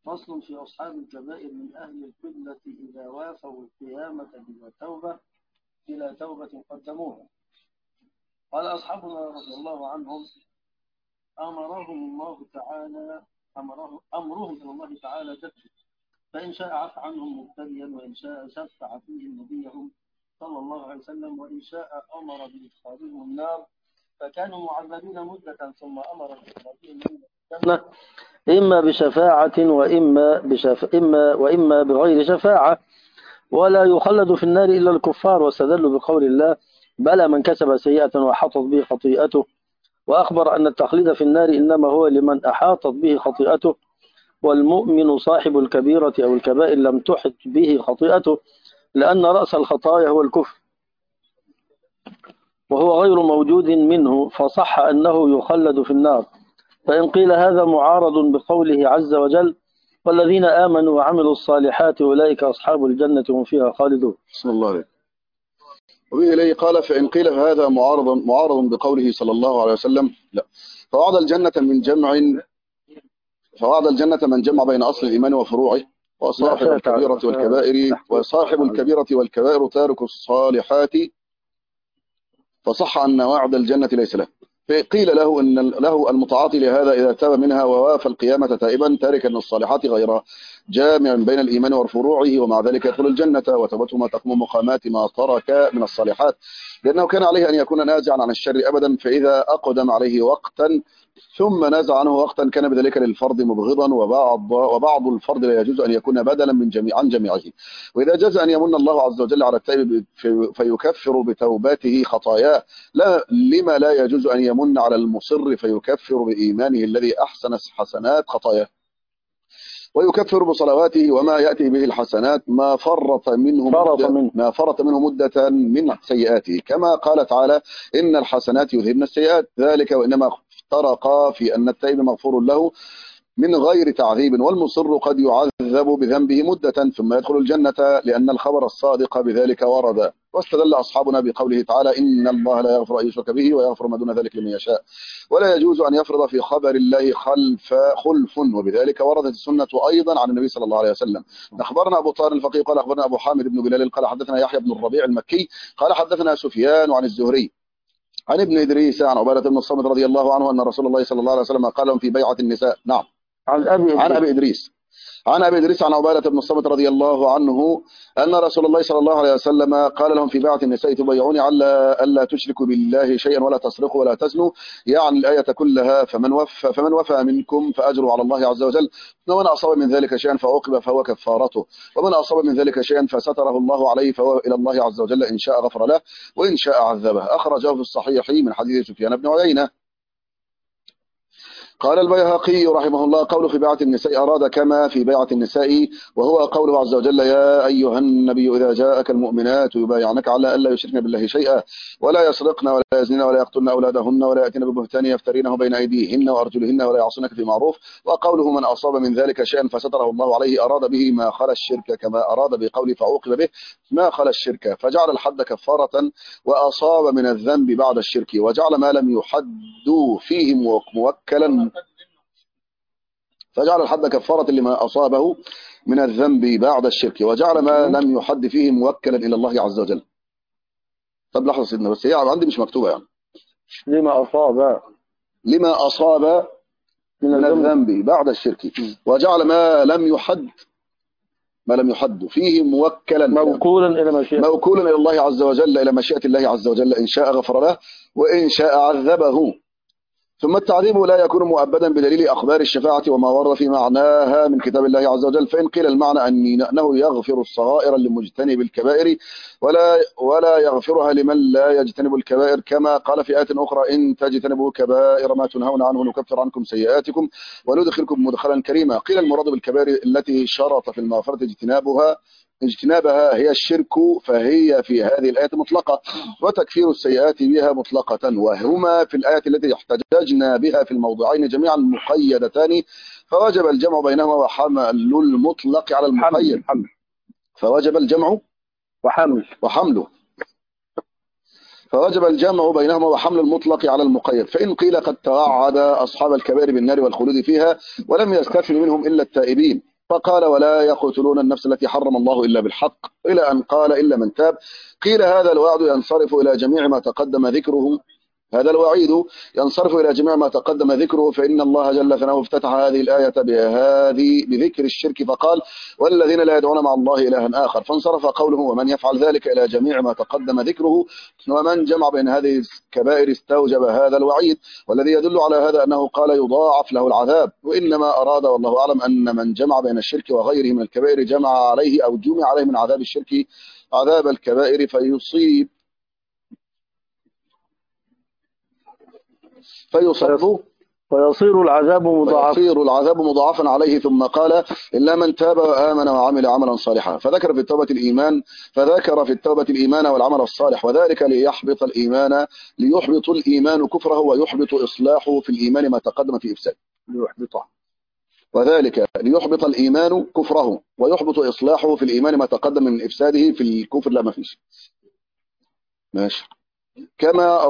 فصل في أصحاب الكبائر من أهل القبلة إذا وافوا القيامة إلى توبة قدموها. قال أصحابنا رضي الله عنهم أمرهم إلى الله تعالى جد، فإن شاء عفى عنهم مبتديا، وإن شاء شفع فيهم نبيهم صلى الله عليه وسلم، وإن شاء أمر بإدخالهم النار فكانوا معذبين مدة، ثم أمر بإخراجهم من الجنة إما بشفاعة وإما بغير شفاعة، ولا يخلد في النار إلا الكفار، واستدلوا بقول الله بلى من كسب سيئة وحطت به خطيئته، وأخبر أن التخليد في النار إنما هو لمن أحاطت به خطيئته، والمؤمن صاحب الكبيرة أو الكبائر لم تحط به خطيئته، لأن رأس الخطايا هو الكفر وهو غير موجود منه، فصح أنه يخلد في النار. فإن قيل هذا معارض بقوله عز وجل والذين آمنوا وعملوا الصالحات أولئك أصحاب الجنة هم فيها خالدون. بسم الله عليك. وبه إليه قال فإن قيل هذا معارض بقوله صلى الله عليه وسلم لا، فوعد الجنة من جمع بين أصل الإيمان وفروعه، وصاحب الكبيرة والكبائر تارك الصالحات، فصح أن وعد الجنة ليس له. فقيل له إن له المتعاطي لهذا إذا تاب منها ووافى القيامة تائبا تاركا الصالحات غير جامع بين الإيمان وفروعه، ومع ذلك يدخل الجنة، وتوبته ما تقوم مقامات ما ترك من الصالحات، لأنه كان عليه أن يكون نازعا عن الشر أبدا، فإذا أقدم عليه وقتا ثم نازع عنه وقتا كان بذلك للفرد مبغضا، وبعض الفرد لا يجوز أن يكون بدلا عن جميعه. وإذا جاز أن يمن الله عز وجل على التائب فيكفر بتوباته خطاياه، لما لا يجوز أن يمن على المصر فيكفر بإيمانه الذي أحسن حسنات خطاياه، ويكفر بصلواته وما يأتي به الحسنات ما فرط منه مدة من سيئاته، كما قال تعالى إن الحسنات يذهبن السيئات، ذلك وإنما افترقا في أن التائب مغفور له من غير تعذيب، والمصر قد يعذب بذنبه مدة ثم يدخل الجنة، لأن الخبر الصادق بذلك ورد. واستدل أصحابنا بقوله تعالى إن الله لا يغفر أن يشرك به ويغفر ما دون ذلك لمن يشاء، ولا يجوز أن يفرض في خبر الله خلف، وبذلك وردت السنة أيضا عن النبي صلى الله عليه وسلم. أخبرنا أبو طاهر الفقيه قال أخبرنا أبو حامد بن بلال قال حدثنا يحيى بن الربيع المكي قال حدثنا سفيان عن الزهري عن ابن إدريس عن عبادة بن الصامت رضي الله عنه أن رسول الله صلى الله عليه وسلم قال لهم في بيعة النساء. نعم. عن أبي إدريس عن عبادة بن الصامت رضي الله عنه أن رسول الله صلى الله عليه وسلم قال لهم في بيعة النساء تبايعوني على ألا تشركوا بالله شيئا ولا تسرقوا ولا تزنوا، يعني الآية كلها. فمن وفى منكم فأجره على الله عز وجل، ومن أصاب من ذلك شيئا فعوقب فهو كفارته، ومن أصاب من ذلك شيئا فستره الله عليه فهو إلى الله عز وجل إن شاء غفر له وإن شاء عذبه. أخرجه في الصحيح من حديث سفيان بن عيينة. قال البيهقي رحمه الله قوله في بيعة النساء أراد كما في بيعة النساء، وهو قوله عز وجل يا أيها النبي إذا جاءك المؤمنات يبايعنك على ألا يشركن بالله شيئا ولا يسرقن ولا يزنين ولا يقتلن أولادهن ولا يأتين ببهتان يفترينه بين أيديهن وأرجلهن ولا يعصونك في معروف. وقوله من أصاب من ذلك شيئا فستره الله عليه أراد به ما خلا الشرك، كما أراد بقوله فعوقب به ما خلا الشرك، فجعل الحد كفارة وأصاب من الذنب بعد الشرك، وجعل ما لم يحد فيه موكلا، فجعل الحد كفارة لما أصابه من الذنب بعد الشرك، وجعل ما لم يحد فيه موكلا إلى الله عز وجل. طب لحظة سيدنا، بس هي عندي مش مكتوبة يعني لما أصاب من الذنب بعد الشرك، وجعل ما لم يحد فيه موكلا موكولا إلى الله عز وجل، إلى مشيئة الله عز وجل إن شاء غفر له وإن شاء عذبه. ثم التعذيب لا يكون مؤبدا بدليل أخبار الشفاعة وما ورد في معناها من كتاب الله عز وجل. فإن قيل المعنى أنه يغفر الصغائر لمجتنب الكبائر ولا يغفرها لمن لا يجتنب الكبائر، كما قال في آية أخرى إن تجتنبوا كبائر ما تنهون عنه نكفر عنكم سيئاتكم وندخلكم مدخلا كريما. قيل المراد بالكبائر التي شرط في المغفرة اجتنابها هي الشرك، فهي في هذه الآية مطلقة، وتكفير السيئات بها مطلقة، وهما في الآية التي احتججنا بها في الموضوعين جميعا مقيدتان، فوجب الجمع بينهما وحمل المطلق على المقيد. فوجب الجمع وحمله فوجب الجمع بينهما وحمل المطلق على المقيد. فإن قيل قد توعد أصحاب الكبائر بالنار والخلود فيها ولم يستثن منهم إلا التائبين، فقال ولا يقتلون النفس التي حرم الله إلا بالحق، إلى أن قال إلا من تاب. قيل هذا الوعد ينصرف إلى جميع ما تقدم ذكره، هذا الوعيد ينصرف إلى جميع ما تقدم ذكره، فإن الله جل ثناؤه افتتح هذه الآية بذكر الشرك فقال والذين لا يدعون مع الله إلها آخر، فانصرف قوله ومن يفعل ذلك إلى جميع ما تقدم ذكره، ومن جمع بين هذه الكبائر استوجب هذا الوعيد، والذي يدل على هذا أنه قال يضاعف له العذاب، وإنما أراد والله أعلم أن من جمع بين الشرك وغيره من الكبائر جمع عليه أو جمع عليه من عذاب الشرك عذاب الكبائر فيصير العذاب مضاعفا عليه. ثم قال إلا من تاب وآمن وعمل عملا صالحا، فذكر في التوبة الإيمان والعمل الصالح، وذلك ليحبط الإيمان كفره ويحبط إصلاحه في الإيمان ما تقدم في إفساد، وذلك ليحبط الإيمان كفره ويحبط إصلاحه في الإيمان ما تقدم من إفساده في الكفر. لا ما فيش ماشي. كما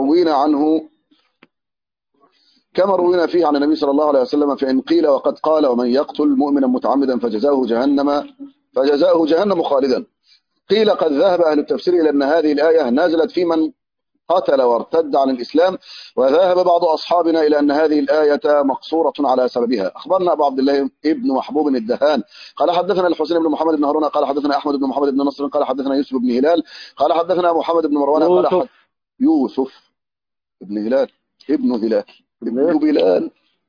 روينا فيه عن النبي صلى الله عليه وسلم، فإن قيل وقد قال ومن يقتل مؤمنا متعمدا فجزاؤه جهنم خالدا. قيل قد ذهب أهل التفسير إلى أن هذه الآية نازلت في من قتل وارتد عن الإسلام، وذهب بعض أصحابنا إلى أن هذه الآية مقصورة على سببها. أخبرنا أبو عبد الله ابن محبوب الدهان قال حدثنا الحسين بن محمد بن هارون قال حدثنا أحمد بن محمد بن نصر قال حدثنا يوسف بن هلال قال حدثنا محمد بن مروان قال يوسف بن هلال ابن بلال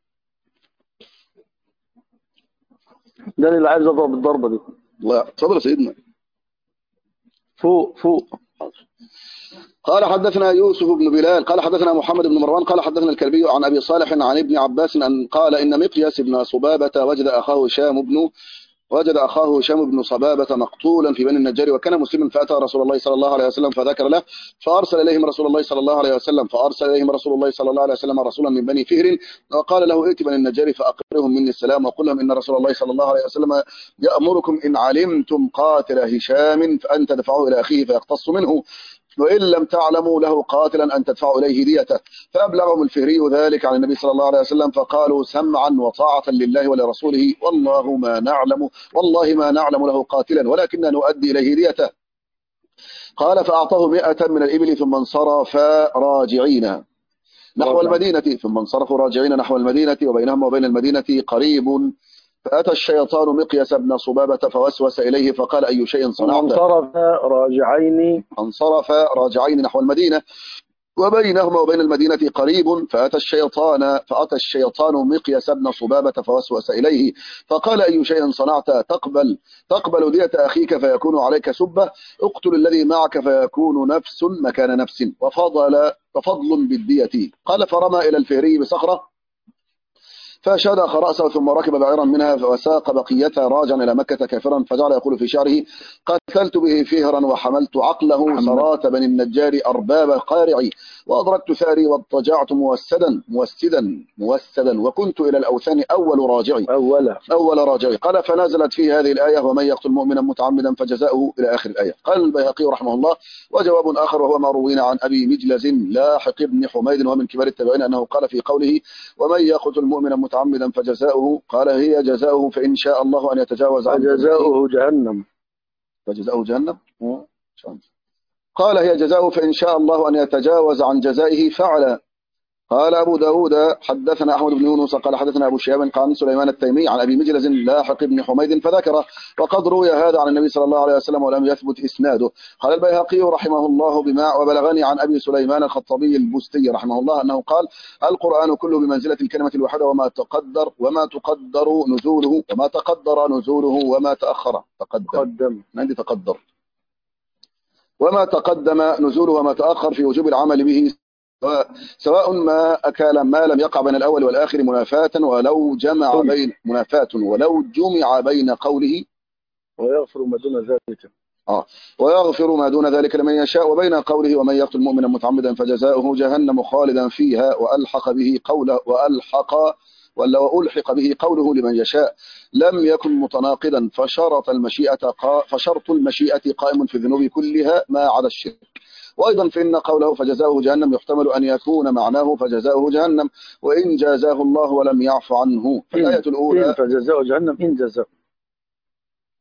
ده اللي عايز اضرب الضربه دي. لا اتفضل يا سيدنا. فوق. قال حدثنا يوسف بن بلال قال حدثنا محمد بن مروان قال حدثنا الكلبي عن ابي صالح عن ابن عباس ان قال ان مقياس بن صبابه وجد اخاه هشام بن صبابه مقتولا في بني النجار وكان مسلما، فاتى رسول الله صلى الله عليه وسلم فذكر له، فارسل اليهم رسول الله صلى الله عليه وسلم رسولا من بني فهر وقال له ائت بني النجار فاقرهم مني السلام وقل لهم ان رسول الله صلى الله عليه وسلم يامركم ان علمتم قاتل هشام فان تدفعوه الى اخيه فيقتص منه، وإن لم تعلموا له قاتلا أن تدفعوا إليه ديته. فأبلغهم الفهري ذلك عن النبي صلى الله عليه وسلم فقالوا سمعا وطاعة لله ولرسوله والله ما نعلم له قاتلا ولكننا نؤدي إليه ديته. قال فأعطاه 100 من الإبل ثم انصرف راجعين نحو المدينة وبينهم وبين المدينة قريب، فأتى الشيطان مقياس بن صبابة فوسوس إليه فقال أي شيء صنعت؟ انصرف راجعين نحو المدينة وبينهما وبين المدينة قريب، فأتى الشيطان مقياس بن صبابة فوسوس إليه فقال أي شيء صنعت؟ تقبل دية أخيك فيكون عليك سبة، اقتل الذي معك فيكون نفس مكان نفس وفضل بالدية. قال فرمى إلى الفهري بصخرة فشدخ رأسه ثم ركب بعيرا منها وساق بقيتها راجعا إلى مكة كافرا، فجعل يقول في شعره قتلت به فهرا وحملت عقله صرات بني النجار أرباب قارعي وأدركت ثاري واضطجعت موسدا وكنت إلى الأوثان أول راجعي. قال فنزلت فيه هذه الآية ومن يقتل مؤمنا متعمدا فجزاؤه إلى آخر الآية. قال البيهقي رحمه الله وجواب آخر وهو ما روينا عن أبي مجلز لاحق بن حميد ومن كبار التابعين أنه قال في قوله ومن يقتل مؤمنا متعمدا فجزاؤه قال هي جزاؤه فإن شاء الله أن يتجاوز عن فجزاؤه جهنم. قال هي جزاؤه فإن شاء الله أن يتجاوز عن جزائه فعل. قال أبو داود حدثنا أحمد بن يونس قال حدثنا أبو شهاب عن سليمان التيمي عن أبي مجلز لاحق بن حميد فذكر وقد روي هذا عن النبي صلى الله عليه وسلم ولم يثبت إسناده. قال البيهقي رحمه الله وبلغني عن أبي سليمان الخطابي البستي رحمه الله أنه قال القرآن كله بمنزلة الكلمة الواحدة وما تقدر نزوله وما تأخر وما تقدم نزوله وما تأخر في وجوب العمل به سواء ما أكل ما لم يقع بين الأول والآخر منافاة ولو جمع بين قوله ويغفر ما دون ذلك لمن يشاء وبين قوله ومن يقتل مؤمنا متعمدا فجزاؤه جهنم خالدا فيها وألحق به قوله لمن يشاء لم يكن متناقضا فشرط المشيئة قائم في الذنوب كلها ما عدا الشرك. وأيضا فإن قوله فجزاؤه جهنم يحتمل أن يكون معناه فجزاؤه جهنم وإن جازاه الله ولم يعف عنه. فالآية الأولى فجزاؤه جهنم إن جزاؤه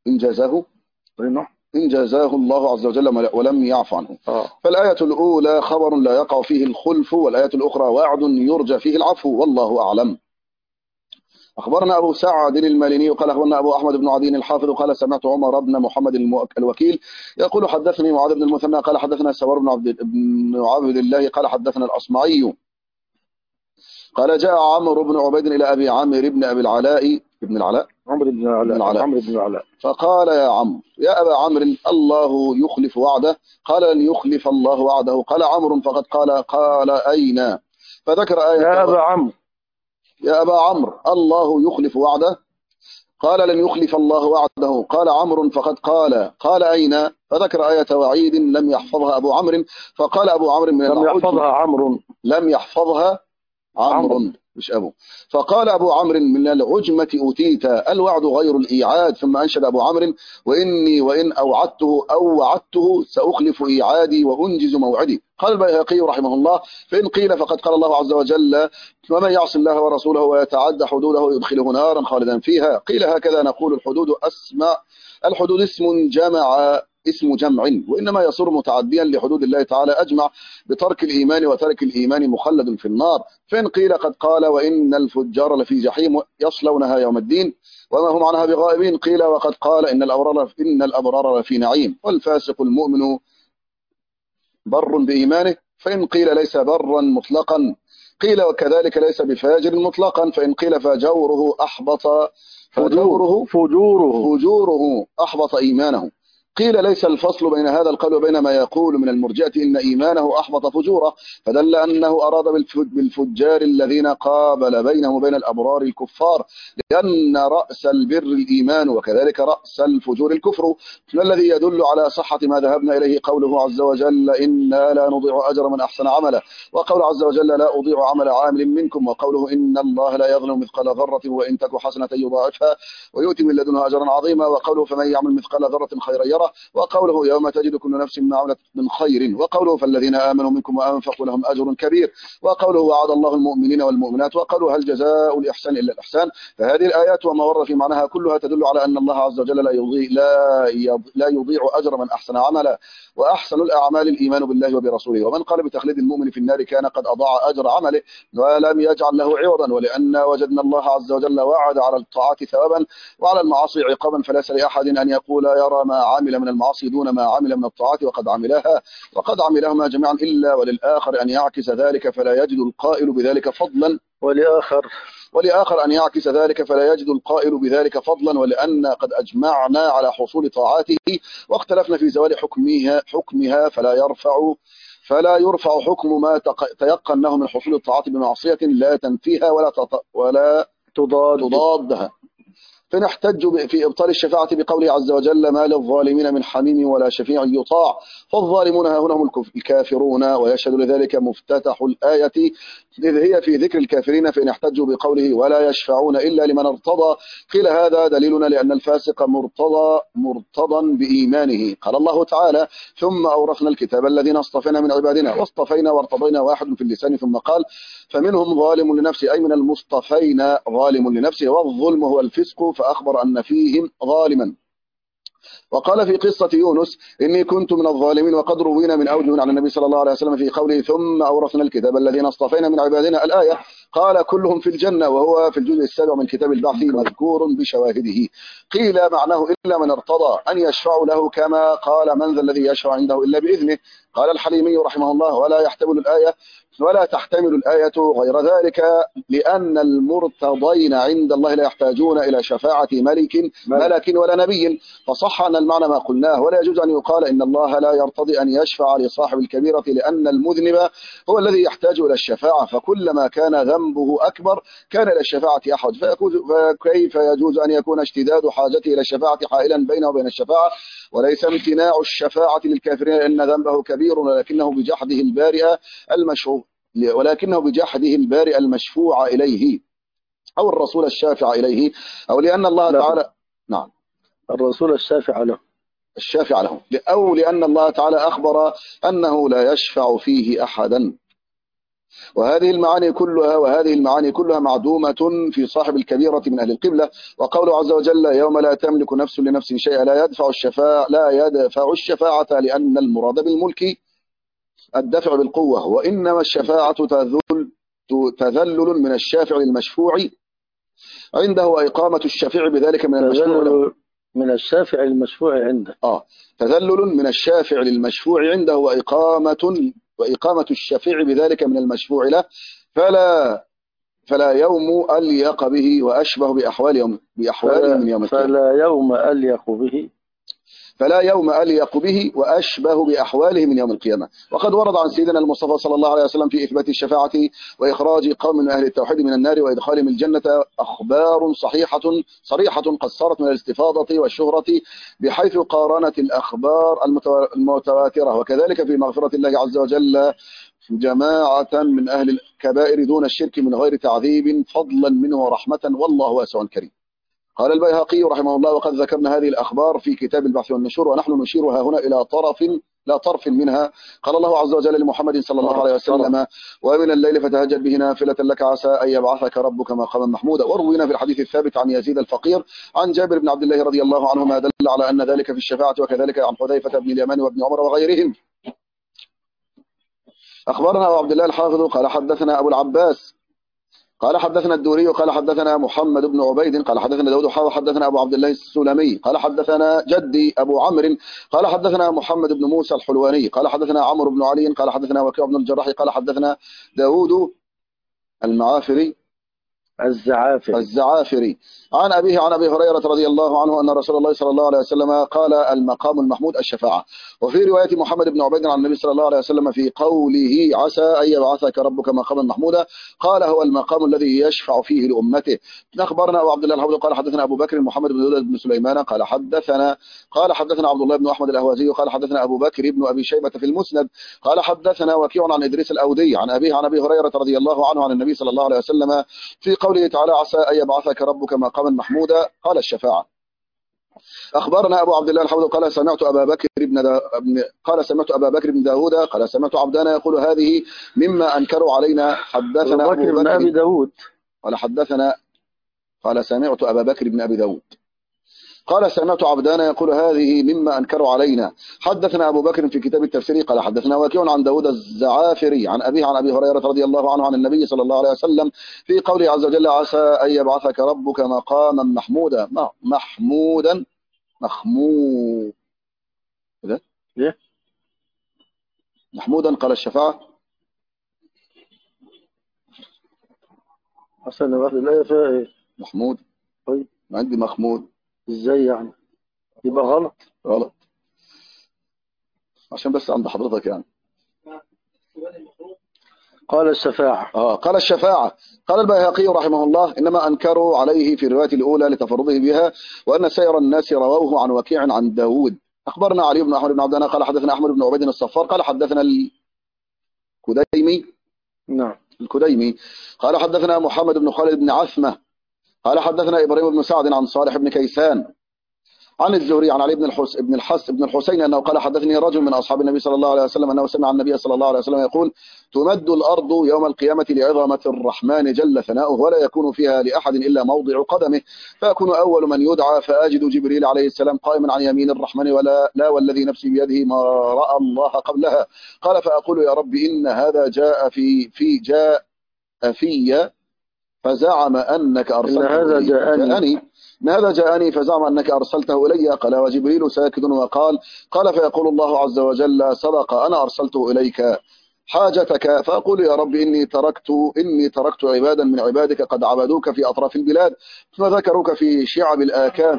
إن جازاه الله عز وجل ولم يعف عنه. فالآية الأولى خبر لا يقع فيه الخلف، والآية الأخرى وعد يرجى فيه العفو، والله أعلم. أخبرنا أبو سعد الماليني قال أخبرنا أبو أحمد بن عدي الحافظ قال سمعت عمر بن محمد الوكيل يقول حدثني معاذ بن المثنى قال حدثنا سوار بن عبد الله قال حدثنا الأصمعي قال جاء عمرو بن عبيد إلى أبي عامر بن أبي العلاء عمرو بن العلاء فقال يا عمرو يا أبا عمرو الله يخلف وعده. قال لن يخلف الله وعده. قال عمرو فقد قال أين؟ فذكر آية يا أبا عمرو الله يخلف وعده. قال لن يخلف الله وعده. قال عمرو فقد قال أين؟ فذكر آية وعيد لم يحفظها أبو عمرو. فقال أبو عمرو من لم يحفظها عمرو مش أبو. فقال أبو عمرو من العجمة أوتيت، الوعد غير الإيعاد. ثم أنشد أبو عمرو وإني وإن وعدته سأخلف إيعادي وأنجز موعدي. قال البيهقي رحمه الله فإن قيل فقد قال الله عز وجل ومن يعص الله ورسوله ويتعدى حدوده يدخله نارا خالدا فيها. قيل هكذا نقول الحدود اسم جمع، وإنما يصير متعديا لحدود الله تعالى أجمع بترك الإيمان، وترك الإيمان مخلد في النار. فإن قيل قد قال وإن الفجار لفي جحيم يصلونها يوم الدين وما هم عنها بغائبين. قيل وقد قال إن الأبرار لفي نعيم والفاسق المؤمن بر بإيمانه. فإن قيل ليس برا مطلقا قيل وكذلك ليس بفاجر مطلقا. فإن قيل فجوره أحبط إيمانه. قيل ليس الفصل بين هذا القول وبين ما يقول من المرجئة إن إيمانه أحبط فجوره، فدل أنه أراد بالفجار الذين قابل بينهم وبين الأبرار الكفار، لأن رأس البر الإيمان وكذلك رأس الفجور الكفر، الذي يدل على صحة ما ذهبنا إليه قوله عز وجل إنا لا نضيع أجر من أحسن عملا، وقول عز وجل لا أضيع عمل عامل منكم، وقوله إن الله لا يظلم مثقال ذرة وإن تك حسنة يضاعفها ويؤتي من لدنه أجرا عظيما، وقوله فمن يعمل مثقال ذرة خيرا يره، وقوله يوم تجد كل نفس ما عملت من خير، وقوله فالذين آمنوا منكم وأنفقوا لهم أجر كبير، وقوله وعد الله المؤمنين والمؤمنات، وقوله هل جزاء الإحسان إلا الإحسان. فهذه الآيات وما ورد في معناها كلها تدل على أن الله عز وجل لا يضيع أجر من أحسن عملا، وأحسن الأعمال الإيمان بالله وبرسوله. ومن قال بتخليد المؤمن في النار كان قد أضاع أجر عمله ولم يجعل له عوضا، ولأن وجدنا الله عز وجل وعد على الطاعات ثوابا وعلى المعاصي عقابا، فليس لأحد أن يقول يرى ما عمل من المعاصي دون ما عمل من الطاعات وقد عملهما جميعا، إلا وللآخر أن يعكس ذلك فلا يجد القائل بذلك فضلا ولآخر أن يعكس ذلك فلا يجد القائل بذلك فضلا، ولأن قد أجمعنا على حصول طاعاته واختلفنا في زوال حكمها فلا يرفع حكم ما تيقنه من حصول الطاعات بمعصية لا تنفيها ولا تضادها. فنحتج في إبطال الشفاعة بقوله عز وجل ما للظالمين من حميم ولا شفيع يطاع، فالظالمون هنا هم الكافرون، ويشهد لذلك مفتتح الآية إذ هي في ذكر الكافرين، فإن احتجوا بقوله ولا يشفعون إلا لمن ارتضى قيل هذا دليلنا لأن الفاسق مرتضى بإيمانه. قال الله تعالى ثم أورثنا الكتاب الذين اصطفينا من عبادنا، واصطفينا وارتضينا واحد في اللسان، ثم قال فمنهم ظالم لنفسه، أي من المصطفين ظالم لنفسه، والظلم هو الفسق، فأخبر أن فيهم ظالما. وقال في قصة يونس إني كنت من الظالمين، وقد روينا من أوجه عن النبي صلى الله عليه وسلم في قوله ثم أورثنا الكتاب الذين اصطفينا من عبادنا الآية، قال كلهم في الجنة، وهو في الجزء السابع من كتاب البعث مذكور بشواهده. قيل معناه إلا من ارتضى أن يشفع له، كما قال من ذا الذي يشفع عنده إلا بإذنه. قال الحليمي رحمه الله ولا تحتمل الآية غير ذلك، لأن المرتضين عند الله لا يحتاجون إلى شفاعة ملك ولا نبي، فصح أن المعنى ما قلناه. ولا يجوز أن يقال إن الله لا يرتضي أن يشفع لصاحب الكبيرة، لأن المذنب هو الذي يحتاج إلى الشفاعة، فكلما كان ذنبه أكبر كان إلى الشفاعة أحوج، فكيف يجوز أن يكون اشتداد حاجته إلى الشفاعة حائلا بينه وبين الشفاعة؟ وليس امتناع الشفاعة للكافرين لأن ذنبه كبير، ولكنه بجحده البارئ المشفوع إليه، أو الرسول الشافع إليه، أو لأن الله تعالى نعم الرسول الشافع له، أو لأن الله تعالى أخبر أنه لا يشفع فيه أحدا. وهذه المعاني كلها معدومة في صاحب الكبيرة من أهل القبلة. وقوله عز وجل يوم لا تملك نفس لنفس شيئا لا يدفع الشفاعة لأن المراد بالملك الدفع بالقوة، وإنما الشفاعة تذلل من الشافع للمشفوع عنده وإقامة الشفيع بذلك من المشفوع له. من الشافع المشفوع عنده. تذلل من الشافع للمشفوع عنده وإقامة الشفيع بذلك من المشفوع له. فلا يوم أليق به وأشبه بأحواله من يوم القيامة. فلا يوم أليق به وأشبه بأحواله من يوم القيامة. وقد ورد عن سيدنا المصطفى صلى الله عليه وسلم في إثبات الشفاعة وإخراج قوم من أهل التوحيد من النار وإدخالهم الجنة أخبار صريحة قد صارت من الاستفاضة والشهرة، بحيث قارنت الأخبار المتواترة. وكذلك في مغفرة الله عز وجل جماعة من أهل الكبائر دون الشرك من غير تعذيب فضلا منه ورحمة، والله واسع كريم. قال البيهقي رحمه الله: وقد ذكرنا هذه الأخبار في كتاب البعث والنشور، ونحن نشيرها هنا إلى طرف منها. قال الله عز وجل لمحمد صلى الله عليه وسلم: ومن الليل فتهجد به نافلة لك عسى أن يبعثك ربك مقاما محمودا. وروينا في الحديث الثابت عن يزيد الفقير عن جابر بن عبد الله رضي الله عنهما دل على أن ذلك في الشفاعة، وكذلك عن حذيفة بن اليمان وابن عمر وغيرهم. أخبرنا أبو عبد الله الحافظ قال حدثنا أبو العباس قال حدثنا الدوري قال حدثنا محمد بن عبيد قال حدثنا داود حدثنا أبو عبد الله السلمي قال حدثنا جدي أبو عمرو قال حدثنا محمد بن موسى الحلواني قال حدثنا عمرو بن علي قال حدثنا وكيع بن الجراح قال حدثنا داود المعافري الزعافري عن أبيه عن أبي هريرة رضي الله عنه أن رسول الله صلى الله عليه وسلم قال: المقام المحمود الشفاعة. وفي رواية محمد بن عبيد عن النبي صلى الله عليه وسلم في قوله عسى أن يبعثك ربك مقاما محمودا قال: هو المقام الذي يشفع فيه لأمته. أخبرنا أبو عبد الله الحافظ قال حدثنا أبو بكر محمد بن داود بن سليمان قال حدثنا عبد الله بن أحمد الأهوازي قال حدثنا أبو بكر بن أبي شيبة في المسند قال حدثنا وكيع عن إدريس الأودي عن أبيه عن أبي هريرة رضي الله عنه عن النبي صلى الله عليه وسلم في قوله تعالى: عسى أن يبعثك ربك مقاما محمودا قال: الشفاعة. أخبرنا أبو عبد الله الحافظ قال سمعت أبا بكر بن داود قال سمعت عبدان يقول: هذه مما أنكروا علينا. حدثنا أبو بكر بن أبي داود قال سمعت أبا بكر بن أبي داود قال سمعت عبدان يقول: هذه مما أنكروا علينا. حدثنا أبو بكر في كتاب التفسير قال حدثنا وكيع عن داود الزعافري عن أبيه عن أبي هريرة رضي الله عنه عن النبي صلى الله عليه وسلم في قوله عز وجل: عسى أن يبعثك ربك مقاما محمودا. محمودا قال: الشفاعة. أصلا واحد لا فيها إيه؟ محمود. طيب عندي محمود. إزاي يعني؟ يبقى غلط عشان بس عند حضرتك يعني. قال الشفاعة. قال الشفاعة. قال البيهقي رحمه الله: إنما أنكروا عليه في الرواية الأولى لتفرده بها، وأن سائر الناس رووه عن وكيع عن داود. أخبرنا علي بن أحمد بن عبدان قال حدثنا أحمد بن عبيد الصفار قال حدثنا الكديمي قال حدثنا محمد بن خالد بن عثمة قال حدثنا إبراهيم بن سعد عن صالح بن كيسان عن الزهري عن علي بن الحسين أنه قال: حدثني رجل من أصحاب النبي صلى الله عليه وسلم أنه سمع النبي صلى الله عليه وسلم يقول: تمد الأرض يوم القيامة لعظمة الرحمن جل ثناؤه، ولا يكون فيها لأحد إلا موضع قدمه، فأكون أول من يدعى، فأجد جبريل عليه السلام قائما عن يمين الرحمن لا والذي نفسي بيده ما رأى الله قبلها. قال: فأقول: يا رب إن هذا جاء في فزعم أنك أرسلته إن هذا جاءني فزعم أنك أرسلته إلي. قال: وجبريل ساكت وقال: فيقول الله عز وجل: صدق، أنا أرسلته إليك حاجتك. فأقول: يا رب إني تركت عبادا من عبادك قد عبدوك في أطراف البلاد، فذكروك في شعب الآكام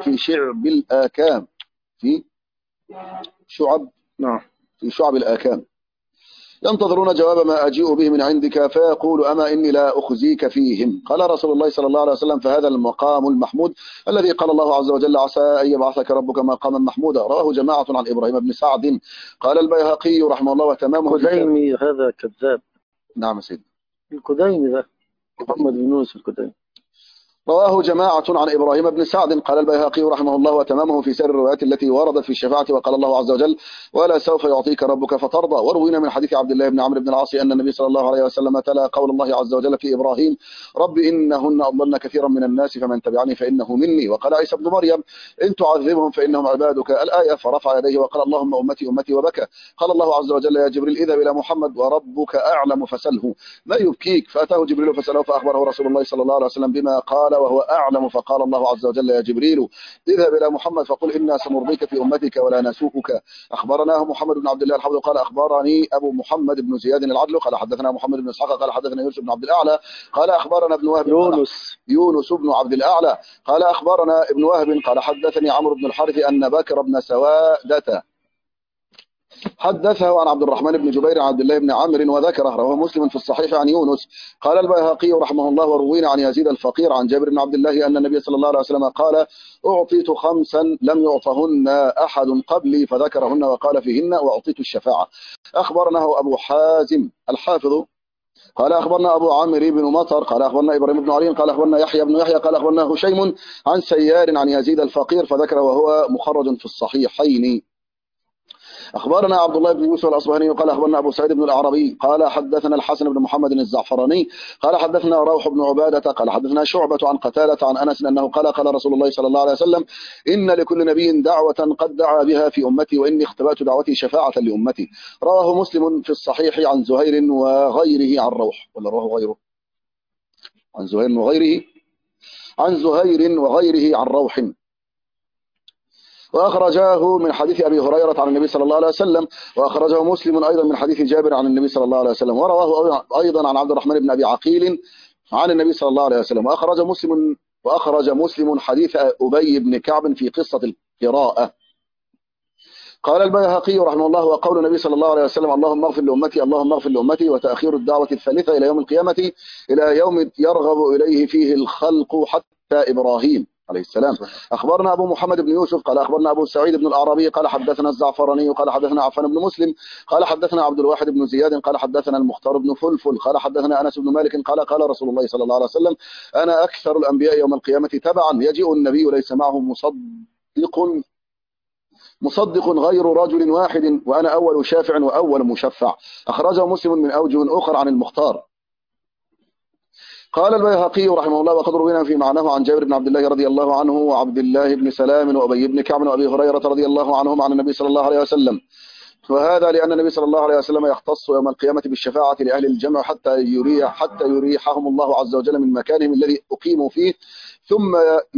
في شعب الآكام ينتظرون جواب ما أجيء به من عندك، فيقول: أما إني لا أخزيك فيهم. قال رسول الله صلى الله عليه وسلم: فهذا المقام المحمود الذي قال الله عز وجل: عسى أن يبعثك ربك مقاما محمودا. رواه جماعة عن إبراهيم بن سعد. قال البيهقي رحمه الله: وتمامه. الكديمي هذا كذاب. نعم سيدي. الكديمي ده محمد بن يوسف الكديمي. رواه جماعة عن إبراهيم بن سعد. قال البيهقي رحمه الله وتمامه في سائر الروايات التي وردت في الشفاعة، وقال الله عز وجل: ولا سوف يعطيك ربك فترضى. وروينا من حديث عبد الله بن عمرو بن العاص أن النبي صلى الله عليه وسلم تلا قول الله عز وجل في إبراهيم: رب إنهن أضلن كثيرا من الناس فمن تبعني فإنه مني. وقال عيسى بن مريم: إن تعذبهم فإنهم عبادك، الآية، فرفع يديه وقال: اللهم أمتي أمتي، وبكى. قال الله عز وجل: يا جبريل اذهب إلى محمد وربك أعلم فسله ما يبكيك. فأتاه جبريل فسأله، فأخبره رسول الله صلى الله عليه وسلم بما قال وهو أعلم. فقال الله عز وجل: يا جبريل اذهب إلى محمد فقل إنا سنرضيك في أمتك ولا نسوءك. أخبرناه محمد بن عبد الله الحافظ قال: أخبرني أبو محمد بن زياد العدل قال: حدثنا محمد بن إسحاق قال: حدثنا يونس بن عبد الأعلى قال: أخبرنا ابن وهب يونس بن عبد الأعلى قال: أخبرنا ابن وهب قال: حدثني عمرو بن الحارث أن بكر بن سوادة حدثه عن عبد الرحمن بن جبير عن عبد الله بن عمرو وذكره. رواه مسلم في الصحيح عن يونس. قال البيهقي رحمه الله: وروينا عن يزيد الفقير عن جابر بن عبد الله أن النبي صلى الله عليه وسلم قال: أعطيت خمسا لم يعطهن أحد قبلي، فذكرهن وقال فيهن: وأعطيت الشفاعة. أخبرناه أبو حازم الحافظ قال: أخبرنا أبو عامر بن مطر قال: أخبرنا إبراهيم بن علي قال: أخبرنا يحيى بن يحيى قال: أخبرنا هشيم عن سيار عن يزيد الفقير فذكره وهو مخرج في الصحيحين. أخبرنا عبد الله بن يوسف الأصبهاني قال: أخبرنا أبو سعيد بن الأعرابي قال: حدثنا الحسن بن محمد الزعفراني قال: حدثنا روح بن عبادة قال: حدثنا شعبة عن قتادة عن أنس أنه قال: قال رسول الله صلى الله عليه وسلم: إن لكل نبي دعوة قد دعا بها في أمتي، وإني اختبأت دعوتي شفاعة لأمتي. رواه مسلم في الصحيح عن زهير وغيره عن روح، ولا رواه غيره؟ عن زهير وغيره، عن زهير وغيره عن روح. وأخرجاه من حديث أبي هريرة عن النبي صلى الله عليه وسلم. وأخرجه مسلم أيضا من حديث جابر عن النبي صلى الله عليه وسلم. ورواه أيضا عن عبد الرحمن بن أبي عقيل عن النبي صلى الله عليه وسلم. وأخرج مسلم حديث أبي بن كعب في قصة القراءة. قال البيهقي رحمه الله: وقول النبي صلى الله عليه وسلم: اللهم اغفر لأمتي اللهم اغفر لأمتي، وتأخير الدعوة الثالثة إلى يوم القيامة، إلى يوم يرغب إليه فيه الخلق حتى إبراهيم عليه السلام. أخبرنا أبو محمد بن يوسف قال: أخبرنا أبو سعيد بن الأعرابي قال: حدثنا الزعفراني قال: حدثنا عفان بن مسلم قال: حدثنا عبد الواحد بن زياد قال: حدثنا المختار بن فلفل قال: حدثنا أنس بن مالك قال: قال رسول الله صلى الله عليه وسلم: أنا أكثر الأنبياء يوم القيامة تبعا، يجيء النبي ليس معه مصدق غير رجل واحد، وأنا أول شافع وأول مشفع. أخرجه مسلم من أوجه أخرى عن المختار. قال البيهقي رحمه الله: وقد روينا في معناه عن جابر بن عبد الله رضي الله عنه وعبد الله بن سلام وأبي بن كعب وأبي هريرة رضي الله عنهم عن النبي صلى الله عليه وسلم. وهذا لأن النبي صلى الله عليه وسلم يختص يوم القيامة بالشفاعة لأهل الجمع حتى يريحهم الله عز وجل من مكانهم الذي أقيموا فيه، ثم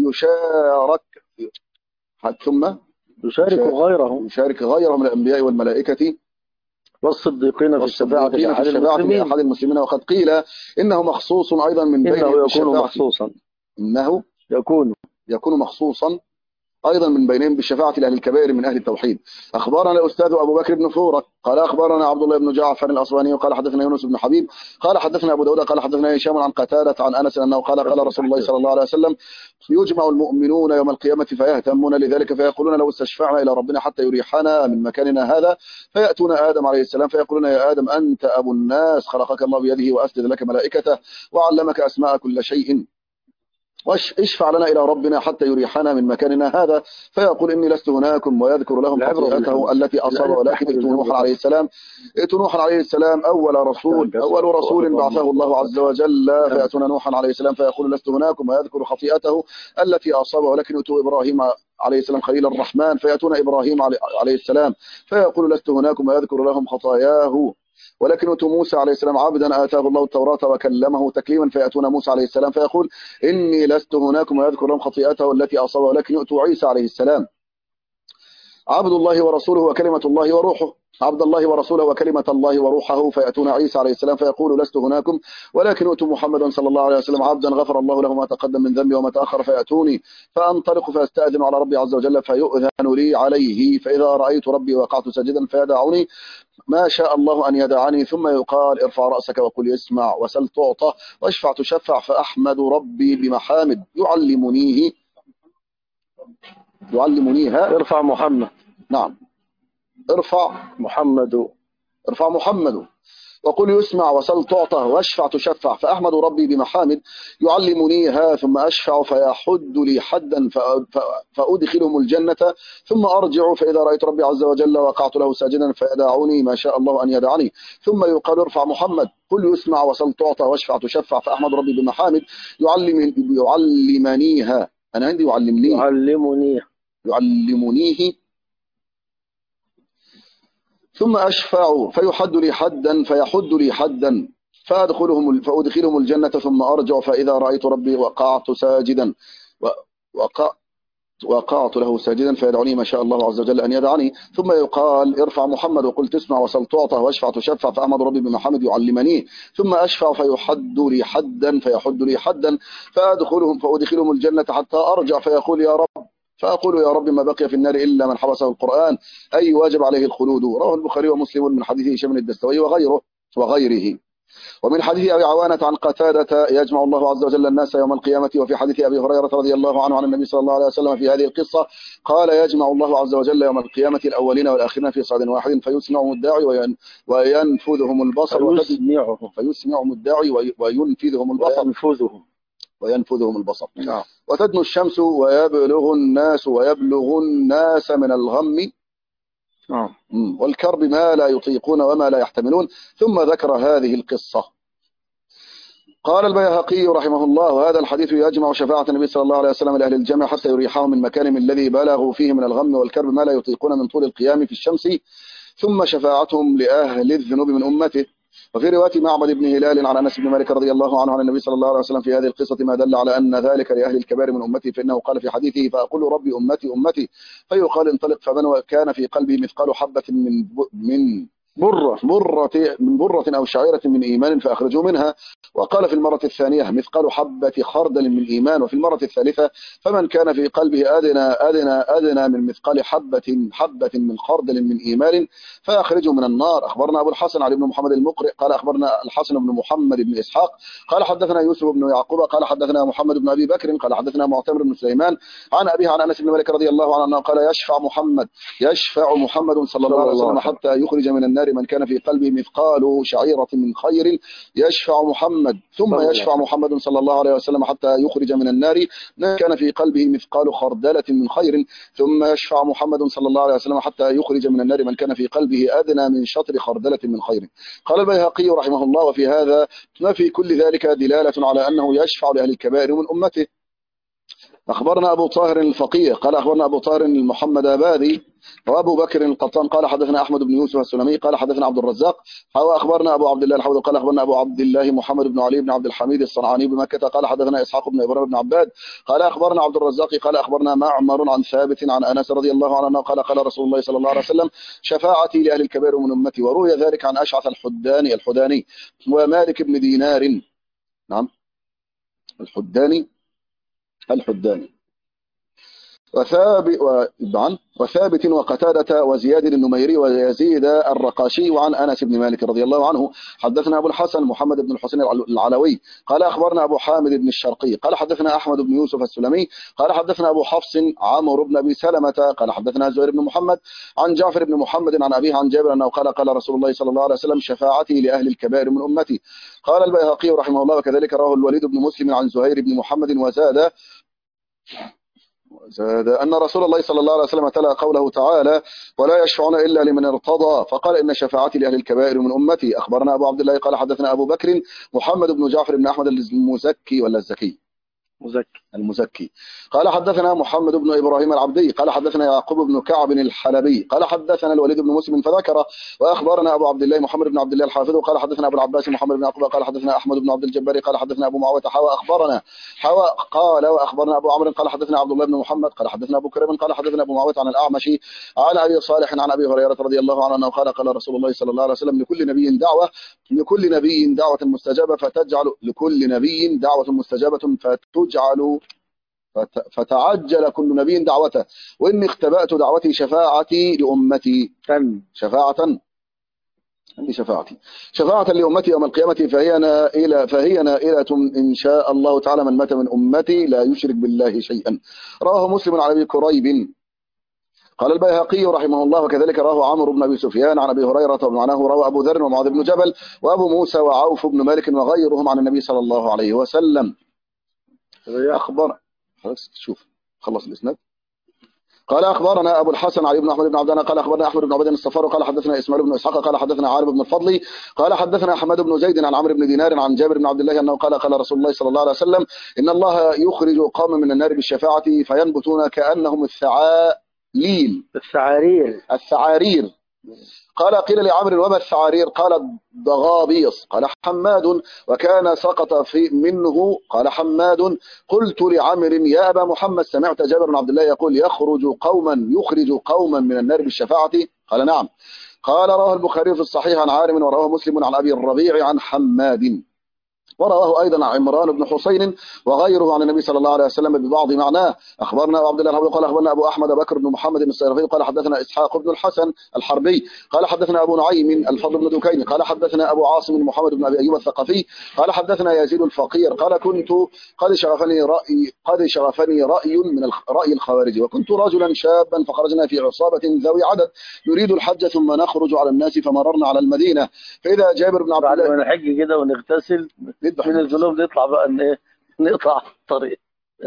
يشارك غيره من الأنبياء والملائكة والصديقين في الشفاعة لأحد المسلمين. وقد قيل إنه مخصوص أيضا من بين إنه يكون مخصوصا أيضا من بينهم بالشفاعة لأهل الكبائر من أهل التوحيد. أخبرنا الأستاذ أبو بكر بن فورة قال: أخبرنا عبد الله بن جعفر الأصبهاني قال: حدثنا يونس بن حبيب قال: حدثنا أبو داود قال: حدثنا هشام عن قتادة عن أنس أنه قال: قال رسول الله صلى الله عليه وسلم: يجمع المؤمنون يوم القيامة فيهتمون لذلك فيقولون: لو استشفعنا إلى ربنا حتى يريحنا من مكاننا هذا، فيأتون آدم عليه السلام فيقولون: يا آدم أنت أبو الناس، خلقك الله بيده وأسجد لك ملائكته وعلمك أسماء كل شيء، اشفع لنا إلى ربنا حتى يريحنا من مكاننا هذا، فيقول: إني لست هناكم، ويذكر لهم خطيئته التي أصاب. ولكن ائتوا نوحا عليه السلام أول رسول بعثه الله عز وجل، فيأتون نوحا عليه السلام فيقول: لست هناكم، ويذكر خطيئته التي أصاب. ولكن ائتوا إبراهيم عليه السلام خليل الرحمن، فيأتون إبراهيم عليه السلام فيقول: لست هناكم، ويذكر لهم خطاياه. ولكن أتوا موسى عليه السلام عبدا آتاه الله التوراة وكلمه تكليما، فيأتون موسى عليه السلام فيقول: إني لست هناكم، ويذكر لهم خطيئته التي أصاب. ولكن يؤتوا عيسى عليه السلام عبد الله ورسوله وكلمة الله وروحه، عبد الله ورسوله وكلمة الله وروحه، فيأتون عيسى عليه السلام فيقول: لست هناكم. ولكن أتوا محمدا صلى الله عليه وسلم عبدا غفر الله له ما تقدم من ذنبي وما تأخر، فيأتوني فأنطلق فأستأذن على ربي عز وجل فيؤذن لي عليه، فإذا رأيت ربي وقعت ساجدا فيدعني ما شاء الله أن يدعني، ثم يقال: ارفع رأسك وقل اسمع وسل تعطى واشفع تشفع، فأحمد ربي بمحامد يعلمنيها. ارفع محمد. نعم، ارفع محمد. وقل يسمع وسل تعطى واشفع تشفع، فأحمد ربي بمحامد يعلمنيها ثم أشفع فيحد لي حدا فأدخلهم الجنة ثم أرجع فإذا رأيت ربي عز وجل وقعت له ساجدا فيدعوني ما شاء الله أن يدعني، ثم يقال ارفع محمد، قل يسمع وسل تعطى واشفع تشفع، فأحمد ربي بمحامد يعلمنيها. أنا عندي يعلمنيه ثم أشفع فيحد لي حدا فأدخلهم الجنة ثم أرجع فإذا رأيت ربي وقعت ساجدا وقعت له ساجدا فيدعني ما شاء الله عز وجل أن يدعني، ثم يقال ارفع محمد وقل تسمع وسل تعطى واشفع تشفع، فأحمد ربي بمحمد يعلمنيه ثم أشفع فيحد لي حدا فأدخلهم الجنة حتى أرجع فأقول يا رب ما بقي في النار إلا من حبسه القرآن أي واجب عليه الخلود. رواه البخاري ومسلم من حديث هشام بن الدستوائي وغيره. ومن حديث أبي عوانة عن قتادة يجمع الله عز وجل الناس يوم القيامة. وفي حديث أبي هريرة رضي الله عنه عن النبي صلى الله عليه وسلم في هذه القصة قال يجمع الله عز وجل يوم القيامة الأولين والآخرين في صعد واحد فيسمعهم الداعي وينفذهم البصر فيسمعهم الداعي وينفذهم البصر وتدنو الشمس ويبلغ الناس من الغم والكرب ما لا يطيقون وما لا يحتملون. ثم ذكر هذه القصة. قال البيهقي رحمه الله وهذا الحديث يجمع شفاعة النبي صلى الله عليه وسلم لأهل الجنة حتى يريحهم من مكانهم الذي بلغوا فيه من الغم والكرب ما لا يطيقون من طول القيام في الشمس، ثم شفاعتهم لأهل الذنوب من أمته. وفي رواية معبد بن هلال عن أنس بن مالك رضي الله عنه عن النبي صلى الله عليه وسلم في هذه القصة ما دل على أن ذلك لأهل الكبار من أمتي، فإنه قال في حديثه فأقول ربي أمتي فيقال انطلق، فمن كان في قلبه مثقال حبة من برة أو شعيرة من إيمان فأخرجوا منها. وقال في المرة الثانية مثقال حبة خردل من إيمان. وفي المرة الثالثة فمن كان في قلبه أدنى من مثقال حبة من خردل من إيمان فأخرجوا من النار. أخبرنا أبو الحسن علي بن محمد المقرئ قال أخبرنا الحسن بن محمد بن إسحاق قال حدثنا يوسف بن يعقوب قال حدثنا محمد بن أبي بكر قال حدثنا معتمر بن سليمان عن أبيه عن أنس بن مالك رضي الله عنه قال يشفع محمد صلى الله عليه وسلم حتى يخرج من النار من كان في قلبه مثقال شعيرة من خير يشفع محمد، ثم يشفع محمد صلى الله عليه وسلم حتى يخرج من النار من كان في قلبه مثقال خردلة من خير، ثم يشفع محمد صلى الله عليه وسلم حتى يخرج من النار من كان في قلبه أدنى من شطر خردلة من خير. قال البيهقي رحمه الله وفي هذا ما في كل ذلك دلالة على أنه يشفع لأهل الكبائر من أمته. أخبرنا أبو طاهر الفقيه قال أخبرنا أبو طاهر المحمد أبادي وأبو بكر القطان قال حدثنا أحمد بن يوسف السلمي قال حدثنا عبد الرزاق أخبرنا أبو عبد الله الحوض قال أخبرنا أبو عبد الله محمد بن علي بن عبد الحميد الصنعاني بمكة قال حدثنا إسحاق بن إبراهيم بن عباد قال أخبرنا عبد الرزاق قال أخبرنا معمر عن ثابت عن أنس رضي الله عنه قال قال رسول الله صلى الله عليه وسلم شفاعتي لأهل الكبائر من أمتي. وروي ذلك عن أشعث الحداني ومالك بن دينار. نعم الحداني وثابت وقتادة وزياد النميري ويزيد الرقاشي وعن أنس بن مالك رضي الله عنه. حدثنا أبو الحسن محمد بن الحسين العلوي قال أخبرنا أبو حامد بن الشرقي قال حدثنا أحمد بن يوسف السلمي قال حدثنا أبو حفص عمرو بن أبي سلمة قال حدثنا زهير بن محمد عن جعفر بن محمد عن أبيه عن جابر أنه قال رسول الله صلى الله عليه وسلم شفاعتي لأهل الكبائر من أمتي. قال البيهقي رحمه الله وكذلك رواه الوليد بن مسلم عن زهير بن محمد وزاد أن رسول الله صلى الله عليه وسلم تلا قوله تعالى ولا يشفعون إلا لمن ارتضى فقال إن شفاعتي لأهل الكبائر من أمتي. أخبرنا أبو عبد الله قال حدثنا أبو بكر محمد بن جعفر بن أحمد المزكي ولا الزكي المزكي قال حدثنا محمد بن إبراهيم العبدي قال حدثنا يعقوب بن كعب الحلبي قال حدثنا الوليد بن مسلم فذكر. وأخبرنا أبو عبد الله محمد بن عبد الله الحافظ قال حدثنا أبو العباس محمد بن يعقوب قال حدثنا أحمد بن عبد الجبار قال حدثنا أبو معاوية قال وأخبرنا أبو عمرو قال حدثنا عبد الله بن محمد قال حدثنا أبو كريم قال حدثنا أبو معاوية عن الأعمش عن أبي صالح عن أبي هريرة رضي الله عنه أنه قال رسول الله صلى الله عليه وسلم لكل نبي دعوة مستجابة فتعجل كل نبي دعوته وإني اختبأت دعوتي شفاعتي لأمتي شفاعة لأمتي يوم القيامة فهي نائلة إن شاء الله تعالى من مات من أمتي لا يشرك بالله شيئا. رواه مسلم عن أبي كريب قال البيهقي رحمه الله وكذلك رواه عمرو بن أبي سفيان عن أبي هريرة ومعناه روى أبو ذر ومعاذ بن جبل وأبو موسى وعوف بن مالك وغيرهم عن النبي صلى الله عليه وسلم. أخبر خلاص شوف خلص الإسناد. قال أخبرنا أبو الحسن علي بن أحمد بن عبدنا قال أخبرنا أحمد بن عبد الصفار قال حدثنا إسماعيل بن إسحاق قال حدثنا عارف بن الفضل قال حدثنا حماد بن زيد عن عمرو بن دينار عن جابر بن عبد الله أنه قال قال رسول الله صلى الله عليه وسلم إن الله يخرج قوما من النار بالشفاعة فينبتون كأنهم الثعارير. قال قيل لعمرو وما الثعارير قال الضغابيص. قال حماد وكان سقط في منه. قال حماد قلت لعمرو يا أبا محمد سمعت جابر بن عبد الله يقول يخرج قوما من النار بالشفاعة؟ قال نعم. قال رواه البخاري في الصحيح عن عارم ورواه مسلم عن أبي الربيع عن حماد ورواه أيضا عمران بن حسين وغيره عن النبي صلى الله عليه وسلم ببعض معناه. أخبرنا أبو عبد الله قال أخبرنا أبو أحمد بكر بن محمد الصيرفي قال حدثنا إسحاق بن الحسن الحربي قال حدثنا أبو نعيم الفضل بن دكين قال حدثنا أبو عاصم محمد بن أبي أيوب الثقفي قال حدثنا يزيد الفقير قال كنت قد شغفني رأي من رأي الخوارج وكنت رجلا شابا فخرجنا في عصابة ذوي عدد نريد الحج ثم نخرج على الناس فمررنا على المدينة فإذا جابر بن عبد الله بعد ما نحج كده ونغتسل من الذنوب نطلع بقى نقطع الطريق.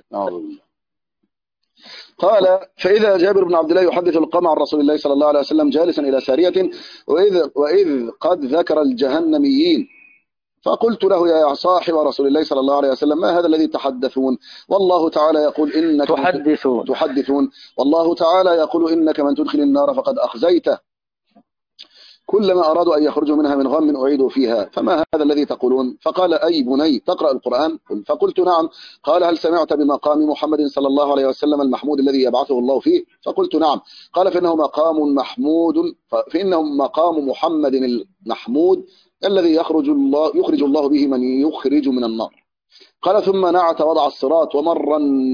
قال فإذا جابر بن عبد الله يحدث القوم عن رسول الله صلى الله عليه وسلم جالسا إلى سارية وإذ قد ذكر الجهنميين فقلت له يا صاحب رسول الله صلى الله عليه وسلم ما هذا الذي تحدثون والله تعالى يقول إنك تحدثون والله تعالى يقول إنك من تدخل النار فقد أخزيته كلما أرادوا أن يخرجوا منها من غم أعيدوا فيها فما هذا الذي تقولون فقال أي بني تقرأ القرآن فقلت نعم. قال هل سمعت بمقام محمد صلى الله عليه وسلم المحمود الذي يبعثه الله فيه فقلت نعم. قال فإنه مقام محمد المحمود الذي يخرج الله به من يخرج من النار. قال ثم نعت وضع الصراط ومر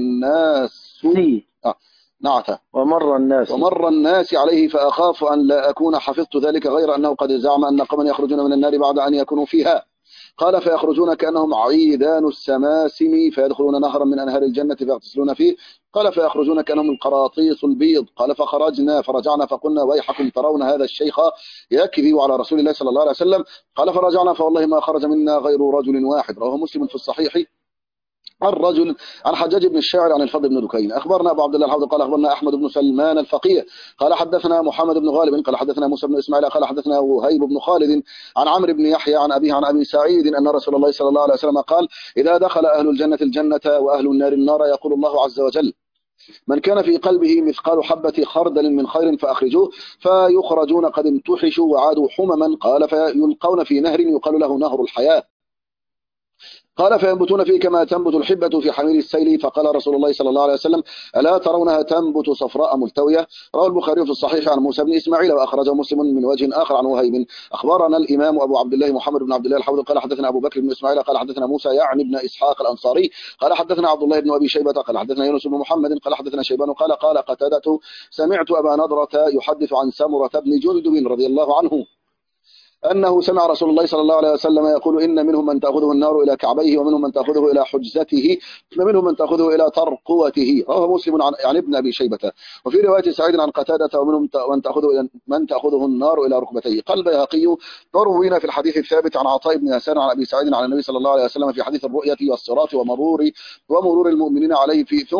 الناس عليه فأخاف أن لا أكون حفظت ذلك غير أنه قد زعم أن قوما يخرجون من النار بعد أن يكونوا فيها. قال فيخرجون كأنهم عيدان السماسم فيدخلون نهرا من أنهار الجنة فيغتسلون فيه. قال فيخرجون كأنهم القراطيس البيض. قال فرجعنا فقلنا ويحكم ترون هذا الشيخ يكذب على رسول الله صلى الله عليه وسلم. قال فرجعنا فوالله ما خرج منا غير رجل واحد رواه مسلم في الصحيح عن حجاج بن الشاعر عن الفضل بن دكين. أخبرنا أبو عبد الله الحافظ قال أخبرنا أحمد بن سلمان الفقيه قال حدثنا محمد بن غالب قال حدثنا موسى بن إسماعيل قال حدثنا وهيب بن خالد عن عمرو بن يحيى عن أبيه عن أبي سعيد أن رسول الله صلى الله عليه وسلم قال إذا دخل أهل الجنة وأهل النار النار يقول الله عز وجل من كان في قلبه مثقال حبة خردل من خير فأخرجوه فيخرجون قد امتحشوا وعادوا حمما. قال فيلقون في نهر يقال له نهر الحياة. قال فينبتون فيه كما تنبت الحبة في حمير السيل. فقال رسول الله صلى الله عليه وسلم ألا ترونها تنبت صفراء ملتوية. رواه البخاري في الصحيح عن موسى بن إسماعيل وأخرجه مسلم من وجه آخر عن وهيب. أخبرنا الإمام أبو عبد الله محمد بن عبد الله الحوض قال حدثنا أبو بكر بن إسماعيل قال حدثنا موسى يعني بن إسحاق الأنصاري قال حدثنا عبد الله بن أبي شيبة قال حدثنا يونس بن محمد قال حدثنا شيبان قال قتادة سمعت أبا نضرة يحدث عن سمرة بن جندب رضي الله عنه أنه سمع رسول الله صلى الله عليه وسلم يقول إن منهم من تأخذه النار إلى كعبيه ومنهم من تأخذه إلى حجزته ومنهم من تأخذه إلى ترقوته. رواه مسلم عن ابن أبي شيبة. وفي رواية سعيد عن قتادة ومنهم من تأخذه النار إلى ركبتيه. قال البيهقي وروينا في الحديث الثابت عن عطاء بن يسار عن أبي سعيد عن النبي صلى الله عليه وسلم في حديث الرؤية والصراط ومرور المؤمنين عليه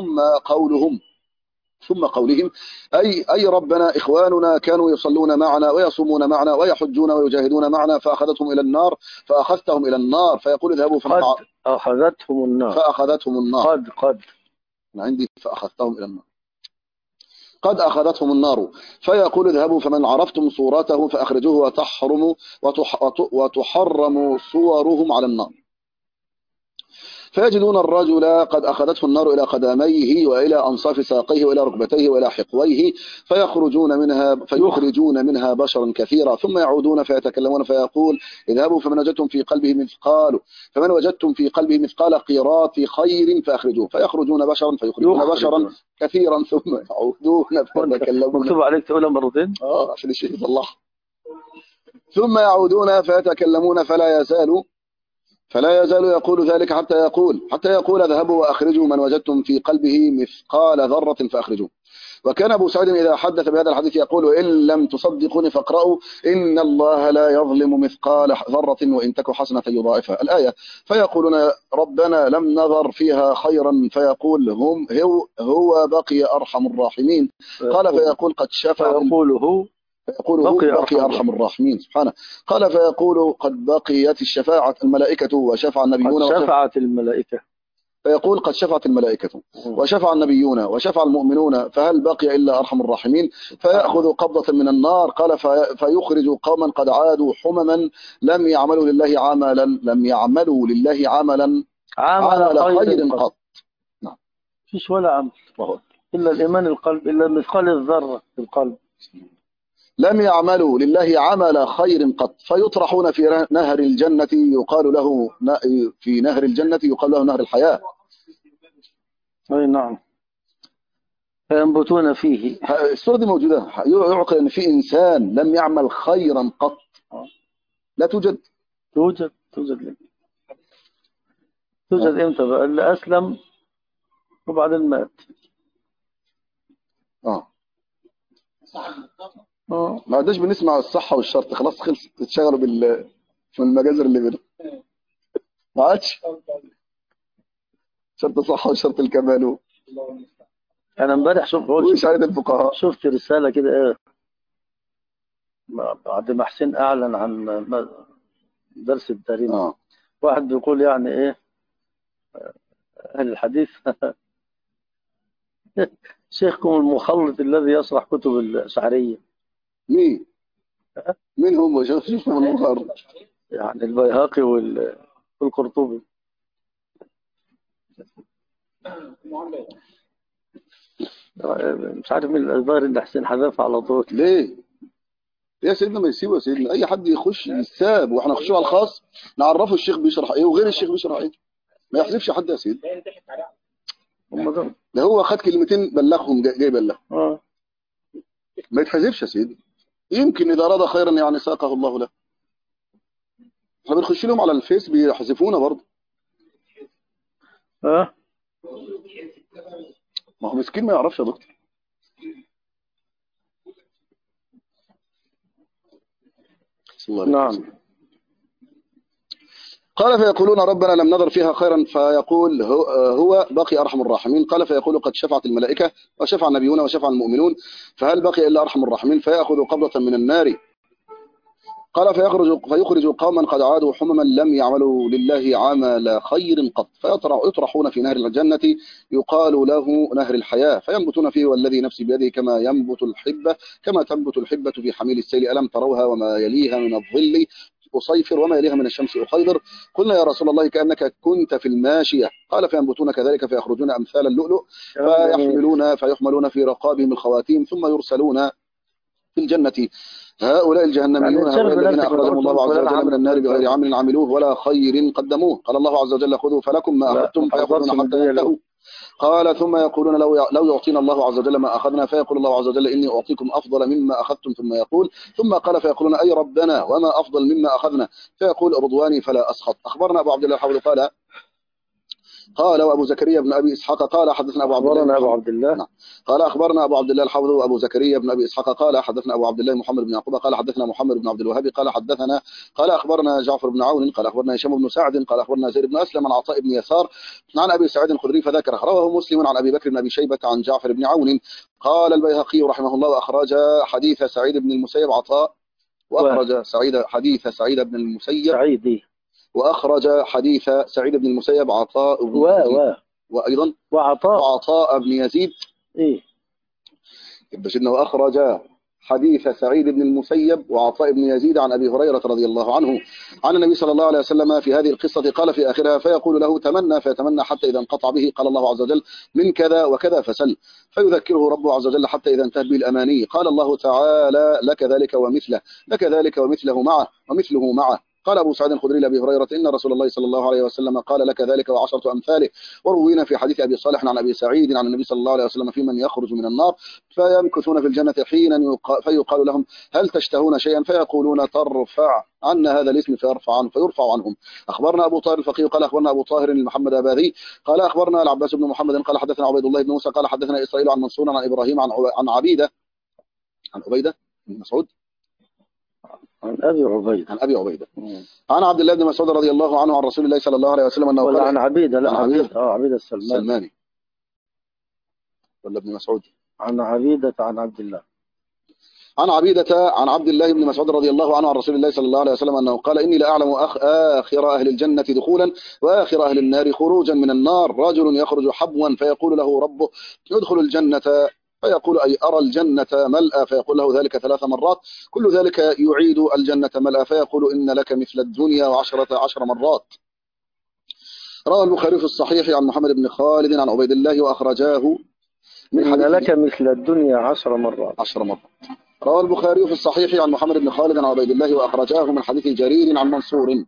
ثم قولهم أي ربنا إخواننا كانوا يصلون معنا ويصومون معنا ويحجون ويجاهدون معنا فأخذتهم إلى النار فيقول اذهبوا فأخذتهم النار قد عندي فأخذتهم إلى النار قد أخذتهم النار فيقول اذهبوا فمن عرفتم صورته فأخرجوه وتحرم صورهم على النار. فيجدون الرجل قد أخذته النار إلى قدميه وإلى أنصاف ساقيه وإلى ركبتيه وإلى حقويه فيخرجون منها بشرا كثيرا ثم يعودون فيتكلمون فيقول اذهبوا فمن وجدتم في قلبه مثقال قيراط خير فأخرجوه فيخرجون بشرا فيخرجون بشرا كثيرا ثم يعودون فيتكلمون. مكتوب عليك تقولها مرتين عشان الشيء الله. ثم يعودون فيتكلمون فلا يزال فلا يزال يقول ذلك حتى يقول اذهبوا وأخرجوا من وجدتم في قلبه مثقال ذرة فأخرجوه. وكان أبو سعيد إذا حدث بهذا الحديث يقول إن لم تصدقوني فاقرأوا إن الله لا يظلم مثقال ذرة وإن تك حسنة يضاعفها الآية. فيقولون ربنا لم نذر فيها خيرا فيقول هو بقي أرحم الراحمين. قال فيقول قد شفع فيقول بقي أرحم الراحمين سبحانه. قال فيقول قد بقيت الشفاعة الملائكة وشفع النبيون قد شفعت الملائكة. فيقول قد شفعت الملائكة وشفع النبيون وشفع المؤمنون فهل بقي إلا أرحم الراحمين. فيأخذ قبضة من النار. قال فيخرج قوما قد عادوا حمما لم يعملوا لله عمل خير قط. نعم. فيش ولا عمل إلا الإيمان القلب، إلا مثقال الذرة في القلب. لم يعملوا لله عمل خير قط. فيطرحون في نهر الجنة يقال له نهر الحياة. أي نعم. فينبتون فيه. الصورة دي موجودة. يعقل أن في إنسان لم يعمل خيرا قط. لا توجد. توجد إمتى بقى؟ اللي أسلم وبعدين مات. ما عادش بنسمع الصحة والشرط، خلاص خلص تتشغلوا في المجازر اللي بينهم. ما عادش شرط الصحة وشرط الكمال. أنا امبارح شفت رسالة كده إيه بعد ما حسين أعلن عن درس التاريخ. واحد بيقول يعني إيه أهل الحديث شيخكم المخلط الذي يشرح كتب الأشعرية. مين هم شيخكم المخلط؟ يعني البيهقي والقرطبي. مش عارف مين الظاهر اللي حسين حذفها على طول. ليه يا سيدنا؟ ما يسيبه يا سيدنا، اي حد يخش يساب واحنا نخشوا على الخاص نعرفه الشيخ بيشرح ايه وغير الشيخ بيشرح ايه. ما يحذفش حد يا سيدنا. ده هو خد كلمتين بلغهم جاي بلغ. ما يتحذفش يا سيدي. يمكن اذا اراد خيرا يعني ساقه الله له. احنا بنخش لهم على الفيس بيحذفونا برضه. ما هو مسكين ما يعرفش يا دكتور. نعم. قال فيقولون ربنا لم نذر فيها خيرا فيقول هو بقي أرحم الراحمين. قال فيقول قد شفعت الملائكة وشفع النبيون وشفع المؤمنون فهل بقي إلا أرحم الراحمين. فيأخذ قبضة من النار. قال فيخرج قوما قد عادوا حمما لم يعملوا لله عمل خير قط. فيطرحون في نهر الجنة يقال له نهر الحياة. فينبتون فيه والذي نفسي بيده كما تنبت الحبة في حميل السيل ألم تروها وما يليها من الظل أصيفر وما يليها من الشمس أخيضر. قلنا يا رسول الله كأنك كنت في الماشية. قال فينبتون كذلك فيخرجون أمثال اللؤلؤ فيحملون في رقابهم الخواتيم ثم يرسلون في الجنة. هؤلاء الجهنميون هؤلاء الذين أخرجهم الله عز وجل من النار بغير عمل عملوه ولا خير قدموه. قال الله عز وجل خذوا فلكم ما أخذتم فيأخذون حتى ينتهوا. قال ثم يقولون لو يعطينا الله عز وجل ما أخذنا. فيقول الله عز وجل إني أعطيكم أفضل مما أخذتم. ثم قال فيقولون أي ربنا وما أفضل مما أخذنا. فيقول رضواني فلا أسخط. أخبرنا أبو عبد الله الحافظ قال وأبو زكريا بن أبي إسحاق قال حدثنا أبو عبد الله نعم. قال أخبرنا أبو عبد الله الحافظ وأبو زكريا بن أبي إسحاق قال حدثنا أبو عبد الله محمد بن يعقوب قال حدثنا محمد بن عبد الوهاب قال أخبرنا جعفر بن عون قال أخبرنا هشام بن سعد قال أخبرنا زيد بن أسلم عن عطاء بن يسار عن أبي سعيد الخدري فذكره. رواه مسلم عن أبي بكر بن أبي شيبة عن جعفر بن عون. قال البيهقي رحمه الله وأخرج حديث سعيد بن المسيب عطاء حديث سعيد بن المسيب وأخرج حديث سعيد بن المسيب عطاء وأيضا وعطاء بن يزيد وأخرج حديث سعيد بن المسيب وعطاء بن يزيد عن أبي هريرة رضي الله عنه عن النبي صلى الله عليه وسلم في هذه القصة. قال في آخرها فيقول له تمنى فيتمنى حتى إذا انقطع به قال الله عز وجل من كذا وكذا فسل. فيذكره ربه عز وجل حتى إذا انتهت به الأماني. قال الله تعالى لك ذلك ومثله معه قال أبو سعيد الخدري لأبي هريرة إن رسول الله صلى الله عليه وسلم قال لك ذلك وعشرة أمثاله. وروينا في حديث أبي صالح عن أبي سعيد عن النبي صلى الله عليه وسلم في من يخرج من النار فيمكثون في الجنة حينا فيقال لهم هل تشتهون شيئا فيقولون ترفع عنا هذا الاسم فيرفع عنهم. أخبرنا أبو طاهر الفقيه قال أخبرنا أبو طاهر محمد أباذي قال أخبرنا العباس بن محمد قال حدثنا عبيد الله بن موسى قال حدثنا إسرائيل عن منصور عن إبراهيم عن عبيدة بن مسعود عن أبي عبيدة. عن أبي عبيدة عن عبد الله بن مسعود رضي الله عنه عن رسول الله صلى الله عليه وسلم أنه ولا قال عن عبيدة؟ لا، عن عبيدة السلماني ولا ابن مسعود؟ عن عبيدة عن عبد الله. عن عبيدة عن عبد الله بن مسعود رضي الله عنه عن رسول الله صلى الله عليه وسلم أنه قال إني لأعلم آخر أهل الجنة دخولا وآخر أهل النار خروجا من النار رجل يخرج حبوا فيقول له ربه ادخل الجنة فيقول أي أرى الجنة ملأى فيقول له ذلك 3 مرات كل ذلك يعيد الجنة ملأى فيقول إن لك مثل الدنيا عشر مرات. روى البخاري في الصحيح عن محمد بن خالد عن عبيد الله وأخرجاه من إن حديث لك مثل الدنيا 10 مرات. 10 مرات. روى البخاري في الصحيح عن محمد بن خالد عن عبيد الله وأخرجاه من حديث جرير عن منصور.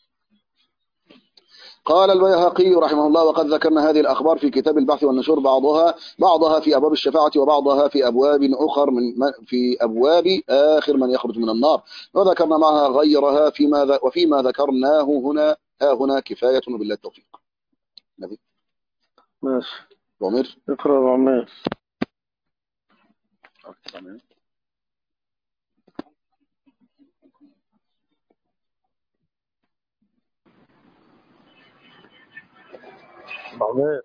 قال البيهقي رحمه الله وقد ذكرنا هذه الأخبار في كتاب البحث والنشور بعضها في أبواب الشفاعة وبعضها في أبواب أخر في أبواب آخر من يخرج من النار وذكرنا معها غيرها وفيما ذكرناه هنا كفاية وبالله التوفيق. نبي ماشي. عمر اقرأ عمر. عمر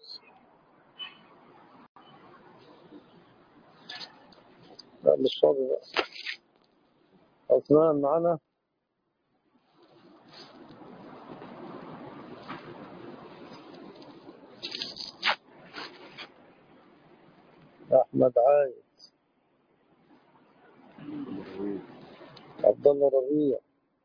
لا مش فاضي بقى. عثمان معنا. أحمد عايد. عبد الله ربيع.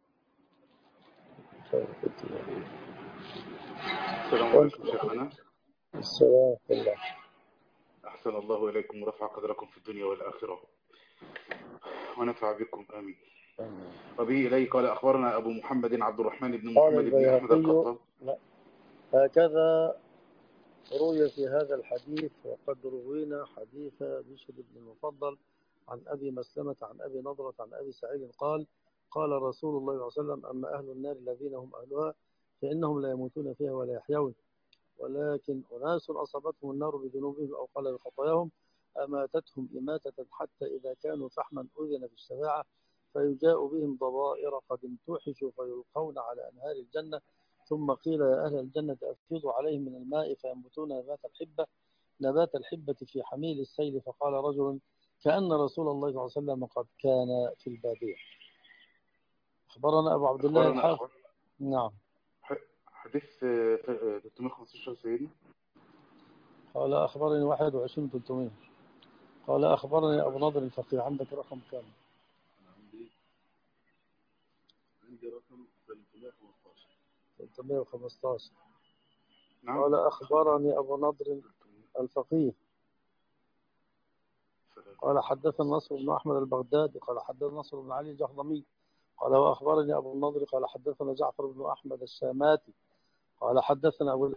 السلام عليكم شيخنا. السلام عليكم. أحسن الله إليكم ورفع قدركم في الدنيا والآخرة ونفع بكم آمين. وبه إليه قال أخبرنا أبو محمد عبد الرحمن بن محمد بن أحمد القطان. هكذا روي في هذا الحديث. وقد روينا حديث بشر بن المفضل عن أبي مسلمة عن أبي نضرة عن أبي سعيد قال قال رسول الله صلى الله عليه وسلم أما أهل النار الذين هم أهلها فإنهم لا يموتون فيها ولا يحيون ولكن أناس أصابتهم النار بذنوبهم أو قال بخطاياهم أماتتهم إماتة حتى إذا كانوا فحما أذن بالشفاعة فيجاء بهم ضبائر قد امتوحشوا فيلقون على أنهار الجنة ثم قيل يا أهل الجنة أفيضوا عليهم من الماء فينبتون نبات الحبة في حميل السيل فقال رجل كأن رسول الله صلى الله عليه وسلم قد كان في البادية. أخبرنا أبو عبد الله الحافظ. نعم. حديث 315 سيدنا. قال أخبرني 21-300. قال أخبرني أبو نضر الفقيه. عندك رقم كام؟ عندي رقم 315. نعم. قال أخبرني أبو نضر الفقيه قال حدثنا نصر بن أحمد البغدادي قال حدثنا نصر بن علي الجهضمي قال وأخبرني أبو النضر قال حدثنا جعفر بن أحمد الشاماتي قال حدثنا أبو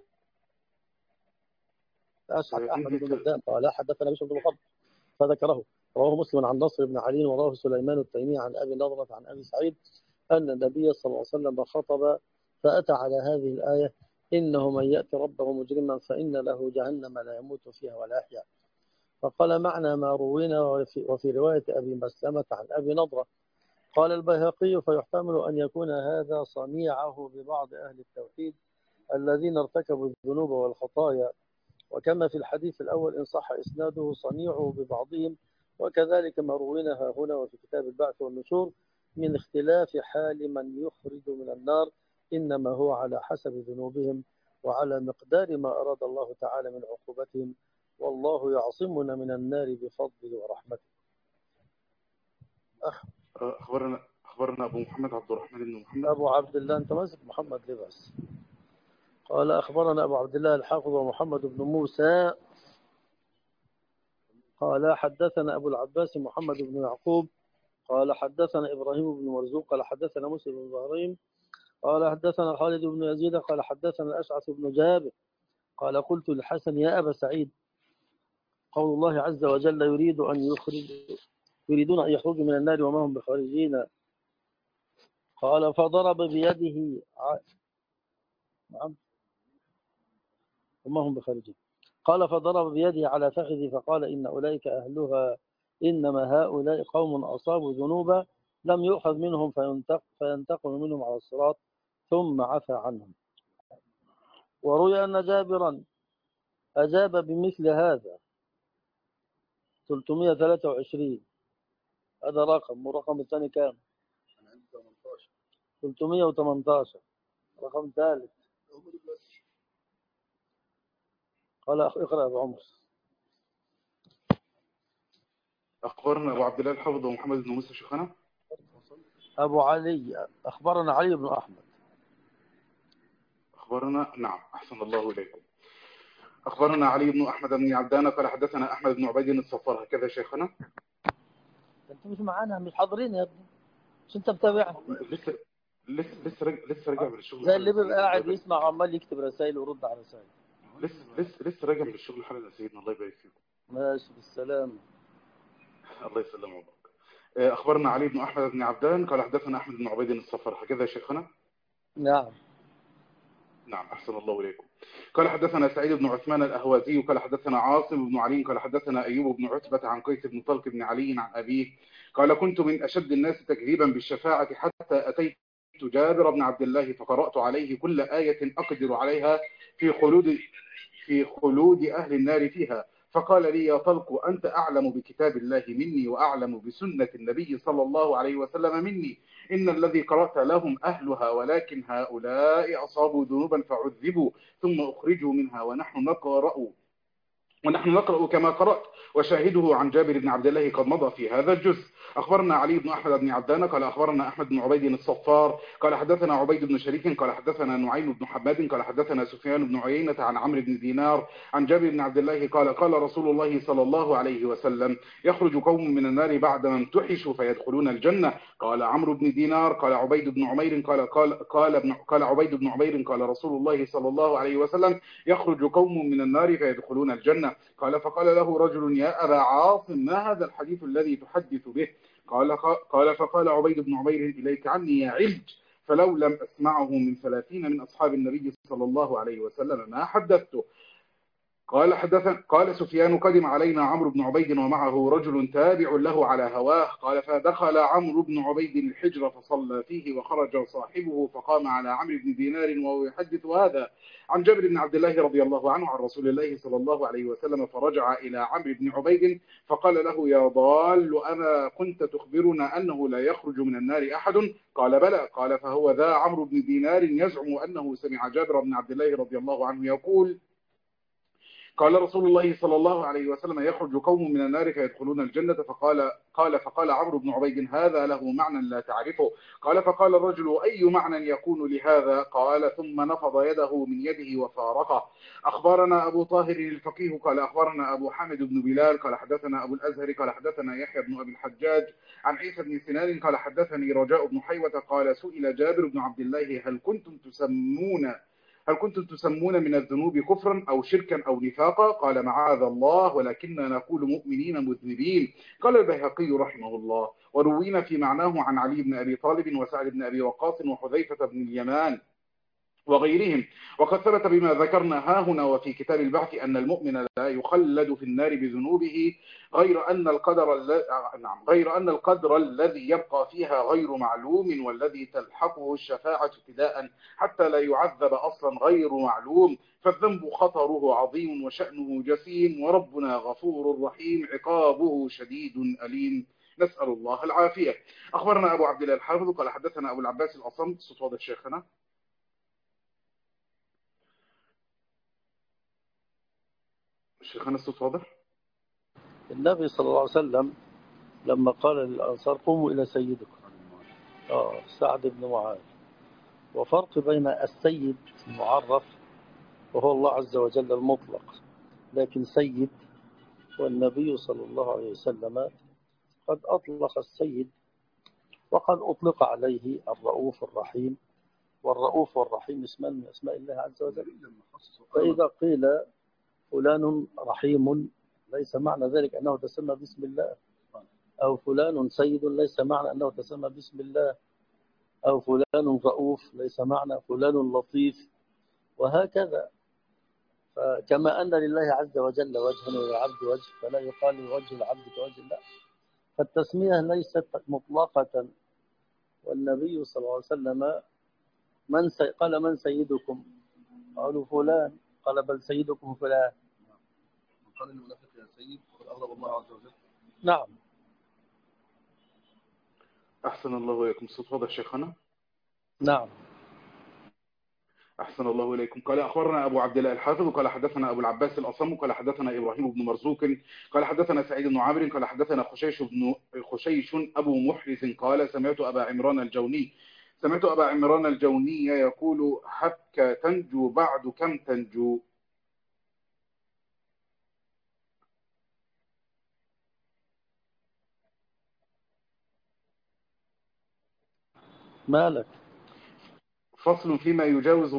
الأشعث أحمد بن مردان قال حدثنا بشر بن مفضل فذكره. رواه مسلم عن نصر بن علي وراه سليمان التيمي عن أبي نضرة عن أبي سعيد أن النبي صلى الله عليه وسلم خطب فأتى على هذه الآية إنه من يأتي ربه مجرما فإن له جهنم لا يموت فيها ولا يحيا. فقال معنى ما روينا وفي رواية أبي مسلمة عن أبي نضرة. قال البيهقي فيحتمل أن يكون هذا صنيعه ببعض أهل التوحيد الذين ارتكبوا الذنوب والخطايا وكما في الحديث الأول إن صح إسناده صنيعه ببعضهم وكذلك ما روينا هنا وفي كتاب البعث والنشور من اختلاف حال من يخرج من النار إنما هو على حسب ذنوبهم وعلى مقدار ما أراد الله تعالى من عقوبتهم والله يعصمنا من النار بفضله ورحمته. أخبرنا أبو محمد عبد الرحمن بن محمد. أبو عبد الله. أنت ماسك محمد ليه بس؟ قال أخبرنا أبو عبد الله الحافظ ومحمد بن موسى قال حدثنا أبو العباس محمد بن يعقوب قال حدثنا إبراهيم بن مرزوق قال حدثنا موسى بن إبراهيم قال حدثنا خالد بن يزيد قال حدثنا الأشعث بن جابر قال قلت للحسن يا أبا سعيد قول الله عز وجل يريدون أن يخرجوا من النار وما هم بخارجين. قال فضرب بيده نعم وما هم بخارجين. قال فضرب بيده على فخذي فقال إن أولئك أهلها إنما هؤلاء قوم أصابوا ذنوبا لم يؤخذ منهم فينتقل منهم على الصراط ثم عفى عنهم. وروي أن جابرا أجاب بمثل هذا 323. هذا رقم، والرقم الثاني كام؟ 318. رقم ثالث قال اقرأ أبو عمر. أخبرنا أبو عبد الله الحافظ ومحمد بن موسى شيخنا. أبو علي أخبرنا علي بن أحمد. أخبرنا نعم أحسن الله إليكم. أخبرنا علي بن أحمد بن عبدان قال حدثنا أحمد بن عبيد الصفار. هكذا شيخنا. أنت مش معانا، مش حاضرين يا ابني، مش أنت متابعنا؟ لسه راجع من الشغل. زي اللي بيبقى قاعد يسمع عمال يكتب رسائل ويرد على رسائل. لسه راجع من الشغل حالا يا سيدنا. الله يبارك فيكم. ماشي بالسلامة. الله يسلمك. أخبرنا علي بن أحمد بن عبدان قال حدثنا أحمد بن عبيد الصفار. هكذا شيخنا. نعم أحسن الله إليكم. قال حدثنا سعيد بن عثمان الأهوازي قال حدثنا عاصم بن علي قال حدثنا أيوب بن عتبة عن قيس بن طلق بن علي عن أبيه قال كنت من أشد الناس تكذيبا بالشفاعة حتى أتيت جابر بن عبد الله فقرأت عليه كل آية أقدر عليها في خلود أهل النار فيها، فقال لي يا طلق أنت أعلم بكتاب الله مني وأعلم بسنة النبي صلى الله عليه وسلم مني، إن الذي قرأت لهم أهلها ولكن هؤلاء أصابوا ذنوبا فعذبوا ثم أخرجوا منها ونحن نقرأ كما قرأت. وشاهده عن جابر بن عبد الله قد مضى في هذا الجزء. أخبرنا علي بن أحمد بن عبدان قال أخبرنا أحمد بن عبيد الصفار قال حدثنا عبيد بن شريك قال حدثنا نعيم بن حماد قال حدثنا سفيان بن عيينة عن عمرو بن دينار عن جابر بن عبد الله قال رسول الله صلى الله عليه وسلم يخرج قوم من النار بعدما امتحشوا فيدخلون الجنة. قال عمرو بن دينار قال عبيد بن عمير قال عبيد بن عمير قال رسول الله صلى الله عليه وسلم يخرج قوم من النار فيدخلون الجنة. قال فقال له رجل يا أبا عاصم ما هذا الحديث الذي تحدث به؟ قال فقال عبيد بن عمير إليك عني يا علج، فلو لم أسمعه من 30 من أصحاب النبي صلى الله عليه وسلم ما حدثته. قال سفيان قدم علينا عمرو بن عبيد ومعه رجل تابع له على هواه. قال فدخل عمرو بن عبيد الحجر فصلى فيه وخرج صاحبه فقام على عمرو بن دينار وهو يحدث هذا عن جابر بن عبد الله رضي الله عنه عن رسول الله صلى الله عليه وسلم، فرجع إلى عمرو بن عبيد فقال له يا ضال أما كنت تخبرنا أنه لا يخرج من النار أحد؟ قال بلى. قال فهو ذا عمرو بن دينار يزعم أنه سمع جابر بن عبد الله رضي الله عنه يقول قال رسول الله صلى الله عليه وسلم يخرج قوم من النار فيدخلون الجنة. فقال عمرو بن عبيد هذا له معنى لا تعرفه. قال فقال الرجل أي معنى يكون لهذا؟ قال ثم نفض يده من يده وفارقه. أخبرنا أبو طاهر الفقيه قال أخبرنا أبو حامد بن بلال قال حدثنا أبو الأزهر قال حدثنا يحيى بن أبي الحجاج عن عيسى بن سنان قال حدثني رجاء بن حيوة قال سئل جابر بن عبد الله هل كنتم تسمون من الذنوب كفرا أو شركا أو نفاقا؟ قال معاذ الله ولكننا نقول مؤمنين مذنبين. قال البيهقي رحمه الله وروينا في معناه عن علي بن أبي طالب وسعد بن أبي وقاص وحذيفة بن اليمان وغيرهم. وقد ثبت بما ذكرنا هاهنا وفي كتاب البعث أن المؤمن لا يخلد في النار بذنوبه غير أن القدر الذي يبقى فيها غير معلوم والذي تلحقه الشفاعة ابتداء حتى لا يعذب أصلا غير معلوم، فالذنب خطره عظيم وشأنه جسيم وربنا غفور رحيم عقابه شديد أليم، نسأل الله العافية. أخبرنا أبو عبد الله الحافظ قال حدثنا أبو العباس الأصم. صوت شيخنا الصوت واضح. النبي صلى الله عليه وسلم لما قال للأنصار قوموا إلى سيدكم سعد بن معاذ، وفرق بين السيد المعرف وهو الله عز وجل المطلق، لكن سيد والنبي صلى الله عليه وسلم قد أطلق السيد وقد أطلق عليه الرؤوف الرحيم والرؤوف والرحيم اسمان من أسماء الله عز وجل. فإذا قيل فلان رحيم ليس معنى ذلك أنه تسمى باسم الله، أو فلان سيد ليس معنى أنه تسمى باسم الله، أو فلان رؤوف ليس معنى فلان لطيف، وهكذا. فكما أن لله عز وجل وجها وللعبد وجه، فلا يقال وجه العبد كوجه الله. فالتسمية ليست مطلقة. والنبي صلى الله عليه وسلم قال من سيدكم؟ قالوا فلان، قال بل سيدكم فلان. قال المنافق يا سيد وقد أغضب الله عز وجل. نعم. أحسن الله إليكم. الصوت واضح شيخنا؟ نعم. أحسن الله إليكم. قال أخبرنا أبو عبد الله الحافظ قال حدثنا أبو العباس الأصم قال حدثنا إبراهيم بن مرزوق قال حدثنا سعيد بن عامر قال حدثنا خشيش أبو محرز قال سمعت أبا عمران الجوني يقول هبك تنجو بعد كم تنجو. مالك؟ فصل فيما يجاوز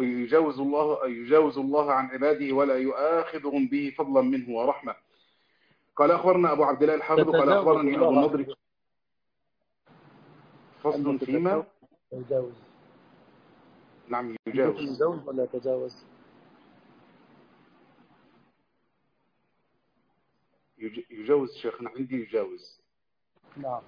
الله عن عباده ولا يؤاخذهم به فضلا منه ورحمة. قال أخبرنا أبو عبد الله الحافظ قال أخبرني أبو النضر. فصل فيما يجاوز. نعم يجاوز. يجاوز ولا يتجاوز؟ يجاوز شيخنا، عندي يجاوز. نعم.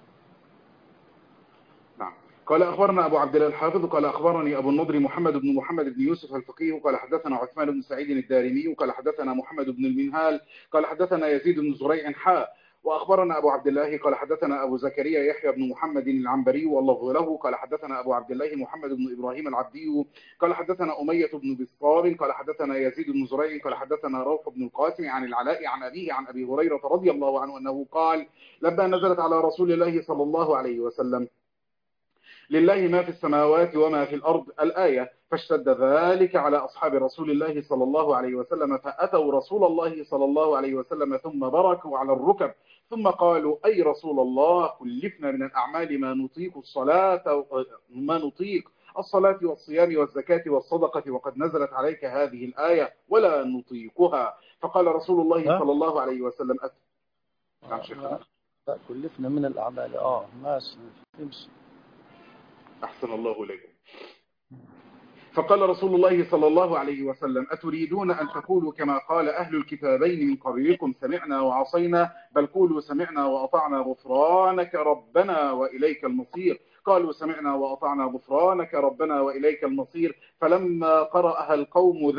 نعم. قال أخبرنا أبو عبد الله الحافظ قال أخبرني أبو النضر محمد بن يوسف الفقيه قال حدثنا عثمان بن سعيد الدارمي قال حدثنا محمد بن المنهال قال حدثنا يزيد بن زريع وأخبرنا أبو عبد الله قال حدثنا أبو زكريا يحيى بن محمد العنبري واللفظ له قال حدثنا أبو عبد الله محمد بن إبراهيم العبدي قال حدثنا أمية بن بسطام قال حدثنا يزيد بن زريع قال حدثنا روح بن القاسم عن العلاء عن أبيه عن أبي هريرة رضي الله عنه أنه قال لما نزلت على رسول الله صلى الله عليه وسلم لله ما في السماوات وما في الأرض الآية، فاشتد ذلك على أصحاب رسول الله صلى الله عليه وسلم فأتوا رسول الله صلى الله عليه وسلم ثم بركوا على الركب ثم قالوا أي رسول الله كلفنا من الأعمال ما نطيق الصلاة والصيام والزكاة والصدقة وقد نزلت عليك هذه الآية ولا نطيقها. فقال رسول الله صلى الله عليه وسلم كلفنا من الأعمال. ماشي امشي. أحسن الله إليكم. فقال رسول الله صلى الله عليه وسلم أتريدون أن تقولوا كما قال أهل الكتابين من قبلكم سمعنا وعصينا بل قولوا سمعنا وأطعنا غفرانك ربنا وإليك المصير. قالوا سمعنا وأطعنا غفرانك ربنا وإليك المصير. فلما قرأها القوم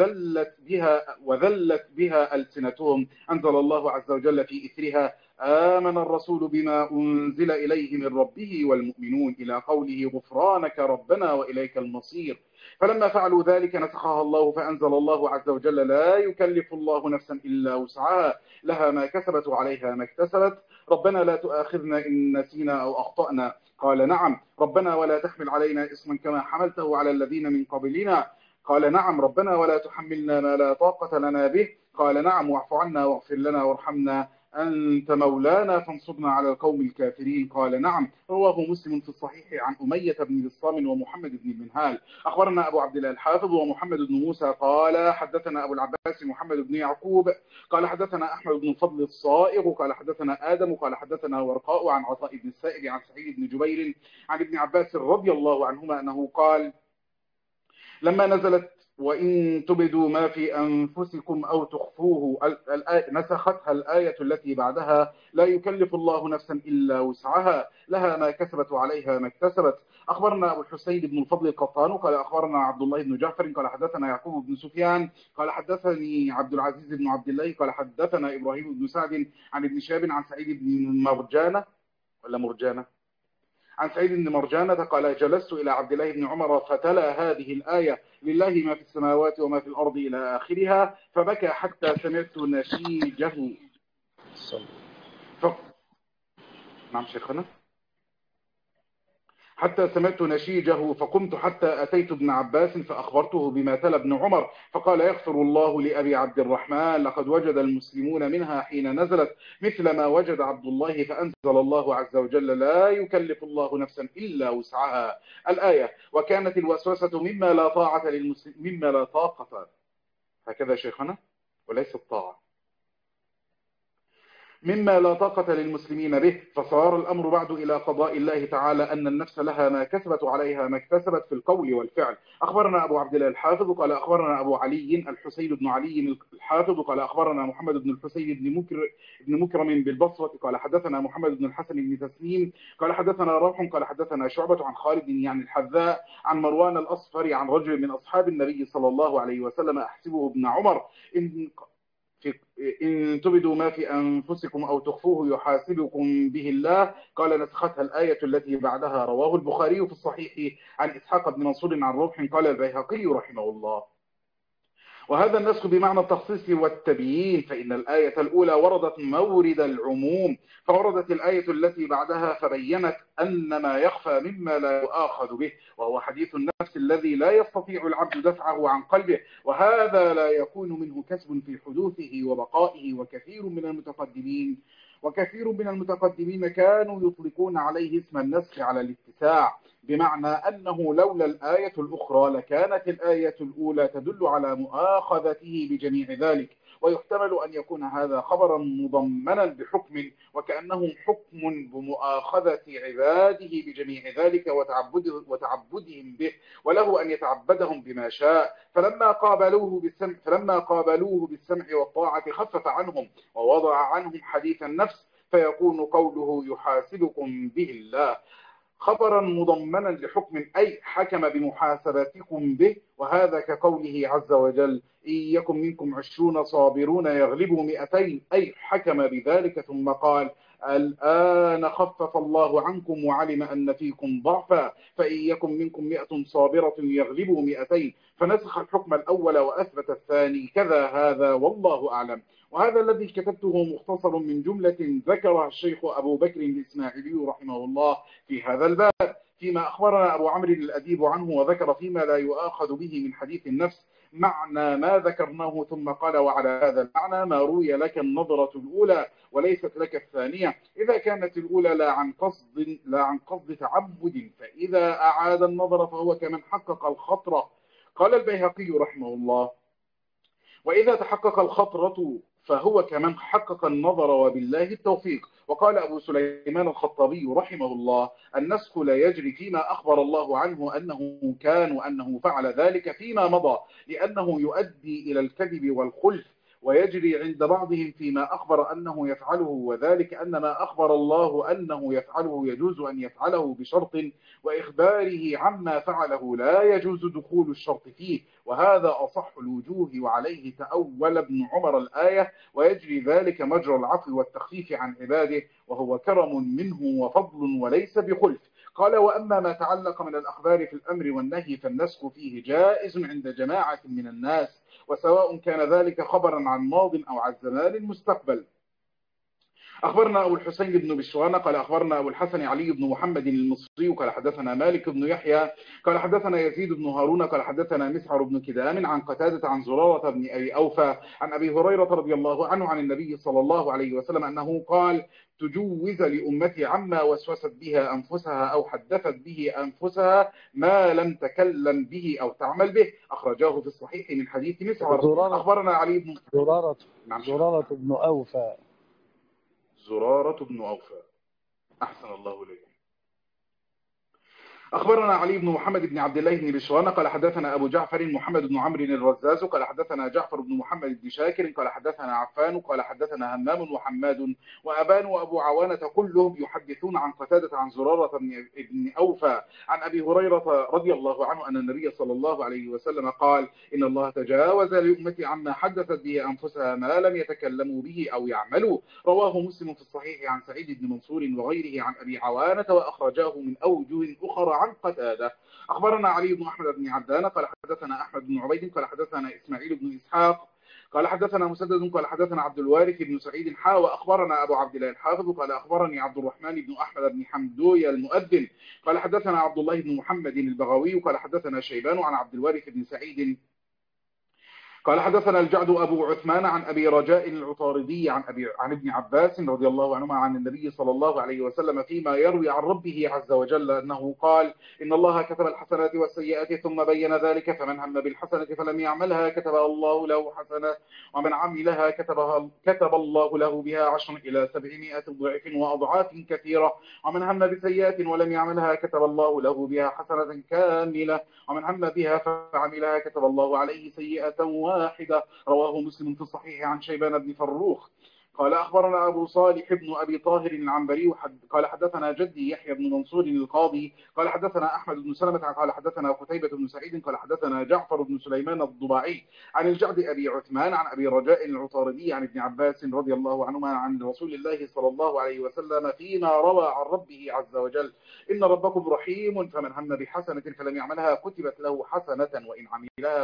وذلت بها ألسنتهم أنزل الله عز وجل في إثرها آمن الرسول بما أنزل إليه من ربه والمؤمنون إلى قوله غفرانك ربنا وإليك المصير. فلما فعلوا ذلك نسخها الله فأنزل الله عز وجل لا يكلف الله نفسا إلا وسعها لها ما كسبت وعليها ما اكتسبت ربنا لا تؤاخذنا إن نسينا أو أخطأنا. قال نعم ربنا ولا تحمل علينا إصما كما حملته على الذين من قبلنا. قال نعم ربنا ولا تحملنا ما لا طاقة لنا به. قال نعم واعف عنا واغفر لنا وارحمنا أنت مولانا فانصرنا على القوم الكافرين. قال نعم. رواه مسلم في الصحيح عن أمية بن بسطام ومحمد بن المنهال. أخبرنا أبو عبد الله الحافظ ومحمد بن موسى قال حدثنا أبو العباس محمد بن يعقوب قال حدثنا أحمد بن الفضل الصائغ قال حدثنا آدم قال حدثنا ورقاء عن عطاء بن السائب عن سعيد بن جبير عن ابن عباس رضي الله عنهما أنه قال لما نزلت وإن تبدوا ما في أنفسكم أو تخفوه نسختها الآية التي بعدها لا يكلف الله نفسا إلا وسعها لها ما كسبت وعليها ما اكتسبت. أخبرنا أبو الحسين بن الفضل القطان قال أخبرنا عبد الله بن جعفر قال حدثنا يعقوب بن سفيان قال حدثني عبد العزيز بن عبد الله قال حدثنا إبراهيم بن سعد عن ابن شهاب عن سعيد بن مرجانة عن سعيد بن مرجانة قال جلست إلى عبد الله بن عمر فتلا هذه الآية لله ما في السماوات وما في الأرض إلى آخرها فبكى حتى سمعت نشيجه. نعم شيخنا. حتى سمعت نشيجه فقمت حتى أتيت ابن عباس فأخبرته بما تلا ابن عمر فقال يغفر الله لأبي عبد الرحمن لقد وجد المسلمون منها حين نزلت مثل ما وجد عبد الله فأنزل الله عز وجل لا يكلف الله نفسا إلا وسعها الآية. وكانت الوسوسة مما لا طاعة للمسلم مما لا طاقة، هكذا شيخنا وليس الطاعة، مما لا طاقة للمسلمين به، فصار الأمر بعد إلى قضاء الله تعالى أن النفس لها ما كسبت وعليها ما اكتسبت في القول والفعل. أخبرنا أبو عبد الله الحافظ قال أخبرنا أبو علي الحسين بن علي الحافظ قال أخبرنا محمد بن الحسين بن مكرم بالبصرة قال حدثنا محمد بن الحسن بن تسليم قال حدثنا روح قال حدثنا شعبة عن خالد يعني الحذاء عن مروان الأصفر عن رجل من أصحاب النبي صلى الله عليه وسلم أحسبه ابن عمر إن تبدوا ما في أنفسكم أو تخفوه يحاسبكم به الله قال نسختها الآية التي بعدها. رواه البخاري في الصحيح عن إسحاق بن منصور عن روح قال البيهقي رحمه الله. وهذا النسخ بمعنى التخصيص والتبيين، فإن الآية الأولى وردت مورد العموم، فوردت الآية التي بعدها فبينت أن ما يخفى مما لا يؤاخذ به، وهو حديث النفس الذي لا يستطيع العبد دفعه عن قلبه، وهذا لا يكون منه كسب في حدوثه وبقائه. وكثير من المتقدمين كانوا يطلقون عليه اسم النسخ على الاتساع، بمعنى أنه لولا الآية الأخرى لكانت الآية الأولى تدل على مؤاخذته بجميع ذلك. ويحتمل أن يكون هذا خبرا مضمنا بحكم، وكأنه حكم بمؤاخذة عباده بجميع ذلك وتعبدهم به، وله أن يتعبدهم بما شاء. فلما قابلوه بالسمع والطاعة خفف عنهم ووضع عنهم حديث النفس، فيكون قوله يحاسبكم به الله خبرا مضمنا لحكم، أي حكم بمحاسبتكم به. وهذا كقوله عز وجل إن يكن منكم 20 صابرون يغلبوا 200، أي حكم بذلك ثم قال الآن خفف الله عنكم وعلم أن فيكم ضعفا فإن يكن منكم 100 صابرة يغلبوا 200، فنسخ الحكم الأول وأثبت الثاني. كذا هذا والله أعلم. وهذا الذي كتبته مختصر من جملة ذكرها الشيخ أبو بكر الإسماعيلي رحمه الله في هذا الباب، فيما أخبرنا أبو عمرو الأديب عنه، وذكر فيما لا يؤاخذ به من حديث النفس معنى ما ذكرناه، ثم قال وعلى هذا المعنى ما روي لك النظرة الأولى وليست لك الثانية، إذا كانت الأولى لا عن قصد تعبد، فإذا أعاد النظر فهو كمن حقق الخطرة. قال البيهقي رحمه الله وإذا تحقق الخطرة فهو كمن حقق النظر وبالله التوفيق. وقال أبو سليمان الخطابي رحمه الله النسخ لا يجري فيما أخبر الله عنه أنه كان وأنه فعل ذلك فيما مضى، لأنه يؤدي إلى الكذب والخلف، ويجري عند بعضهم فيما أخبر أنه يفعله، وذلك أن ما أخبر الله أنه يفعله يجوز أن يفعله بشرط، وإخباره عما فعله لا يجوز دخول الشرط فيه، وهذا أصح الوجوه، وعليه تأول ابن عمر الآية، ويجري ذلك مجرى العفو والتخفيف عن عباده، وهو كرم منه وفضل وليس بخلف. قال وأما ما تعلق من الأخبار في الأمر والنهي فالنسخ فيه جائز عند جماعة من الناس، وسواء كان ذلك خبرا عن ماض أو عن زمان مستقبل. أخبرنا أبو الحسين بن بشوان قال أخبرنا أبو الحسن علي بن محمد المصري قال حدثنا مالك بن يحيى قال حدثنا يزيد بن هارون قال حدثنا مسعر بن كدام عن قتادة عن زرارة بن أبي أوفى عن أبي هريرة رضي الله عنه عن النبي صلى الله عليه وسلم أنه قال تجوز لأمتي عما وسوست بها أنفسها أو حدثت به أنفسها ما لم تكلم به أو تعمل به. أخرجاه في الصحيح من حديث مسعر. أخبرنا علي بن زرارة بن أوفى. زرارة بن أوفى، أحسن الله إليكم. أخبرنا علي بن محمد بن عبد الله بن بشران قال حدثنا أبو جعفر محمد بن عمرو الرزاز قال حدثنا جعفر بن محمد بن شاكر قال حدثنا عفان قال حدثنا همام وحماد وأبان وأبو عوانة كلهم يحدثون عن قتادة عن زرارة بن أوفى عن أبي هريرة رضي الله عنه أن النبي صلى الله عليه وسلم قال إن الله تجاوز لأمتي عما حدثت به أنفسها ما لم يتكلموا به أو يعملوا. رواه مسلم في الصحيح عن سعيد بن منصور وغيره عن أبي عوانة وأخرجاه من أوجه أخرى عن قتادة. أخبرنا علي بن أحمد بن عبدان قال حدثنا أحمد بن عبيد قال حدثنا إسماعيل بن إسحاق قال حدثنا مسدد قال حدثنا عبد الوارث بن سعيد وأخبرنا أبو عبد الله الحافظ قال أخبرني عبد الرحمن بن أحمد بن حمدوية المؤذن قال حدثنا عبد الله بن محمد البغوي قال حدثنا شيبان عن عبد الوارث بن سعيد قال حدثنا الجعد أبو عثمان عن أبي رجاء العطاردي عن ابن عباس رضي الله عنهما عن النبي صلى الله عليه وسلم فيما يروي عن ربه عز وجل أنه قال إن الله كتب الحسنات والسيئات ثم بين ذلك فمن هم بالحسنة فلم يعملها كتب الله له حسنة ومن عملها كتب الله له بها 10 إلى 700 ضعف وأضعاف كثيرة ومن هم بسيئة ولم يعملها كتب الله له بها حسنة كاملة ومن هم بها فعملها كتب الله عليه سيئة واحدة. رواه مسلم في الصحيح عن شيبان بن فروخ قال أخبرنا أبو صالح بن أبي طاهر العنبري قال حدثنا جدي يحيى بن منصور القاضي قال حدثنا أحمد بن سلمة قال حدثنا قتيبة بن سعيد قال حدثنا جعفر بن سليمان الضباعي عن الجعد أبي عثمان عن أبي رجاء العطاردي عن ابن عباس رضي الله عنهما عن رسول الله صلى الله عليه وسلم فيما روى عن ربه عز وجل إن ربكم رحيم فمن هم بحسنة فلم يعملها كتبت له حسنة وإن عملها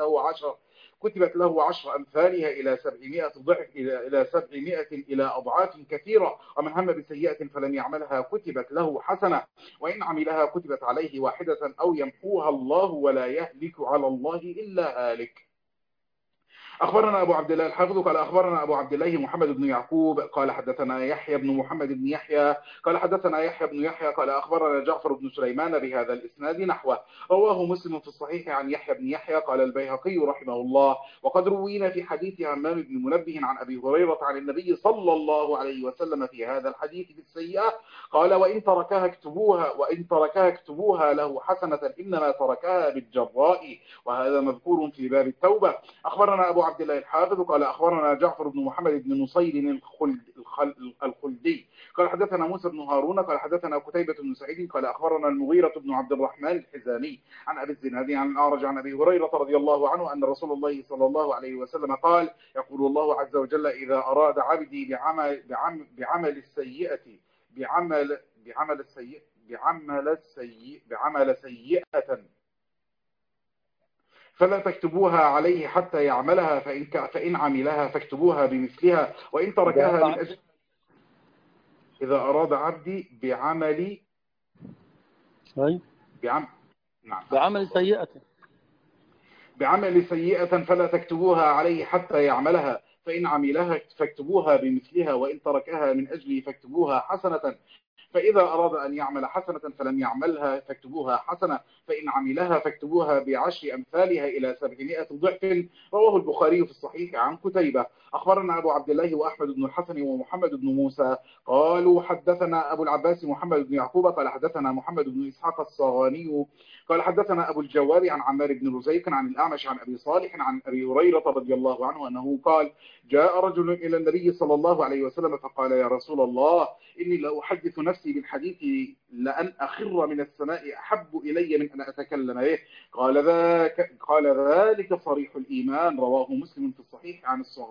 كتبت له 10 أمثالها إلى 700 ضعف إلى 700 إلى أضعاف كثيرة ومن هم بسيئة فلم يعملها كتبت له حسنة وإن عملها كتبت عليه واحدة أو يمحوها الله ولا يهلك على الله إلا هالك. أخبرنا أبو عبد الله الحافظ قال أخبرنا أبو عبد الله محمد بن يعقوب قال حدثنا يحيى بن محمد بن يحيى قال حدثنا يحيى بن يحيى قال أخبرنا جعفر بن سليمان بهذا الإسناد نحوه. رواه مسلم في الصحيح عن يحيى بن يحيى قال البيهقي رحمه الله وقد روينا في حديث همام بن منبه عن أبي هريرة عن النبي صلى الله عليه وسلم في هذا الحديث بالسيئة قال وإن تركها اكتبوها له حسنة إنما تركها بالجراء وهذا مذكور في باب التوبة. أخبرنا أبو عبد الله الحافظ قال أخبرنا جعفر بن محمد بن نصير الخلدي قال حدثنا موسى بن هارون قال حدثنا قتيبة بن سعيد قال أخبرنا المغيرة بن عبد الرحمن الحزامي عن أبي الزناد عن الأعرج عن أبي هريرة رضي الله عنه أن رسول الله صلى الله عليه وسلم قال يقول الله عز وجل إذا أراد عبدي بعمل سيئة فلا تكتبوها عليه حتى يعملها فإن عملها فاكتبوها بمثلها وإن تركها من أجل إذا أراد عبدي بعمل سيئة فلا تكتبوها عليه حتى يعملها فإن عملها فاكتبوها بمثلها وإن تركها من أجلي فاكتبوها حسنة فإذا أراد أن يعمل حسنة فلم يعملها فاكتبوها حسنة فإن عملها فاكتبوها ب10 أمثالها إلى 700 ضعف. رواه البخاري في الصحيح عن قتيبة. أخبرنا أبو عبد الله وأحمد بن الحسن ومحمد بن موسى قالوا حدثنا أبو العباس محمد بن يعقوب قال حدثنا محمد بن إسحاق الصاغاني قال حدثنا أبو الجواب عن عمار بن رزيق عن الأعمش عن أبي صالح عن أبي هريرة رضي الله عنه أنه قال جاء رجل إلى النبي صلى الله عليه وسلم فقال يا رسول الله إني لأحدث نفسي بالحديث لأن أخر من السماء أحب إلي من أن أتكلم به قال ذلك صريح الإيمان. رواه مسلم في الصحيح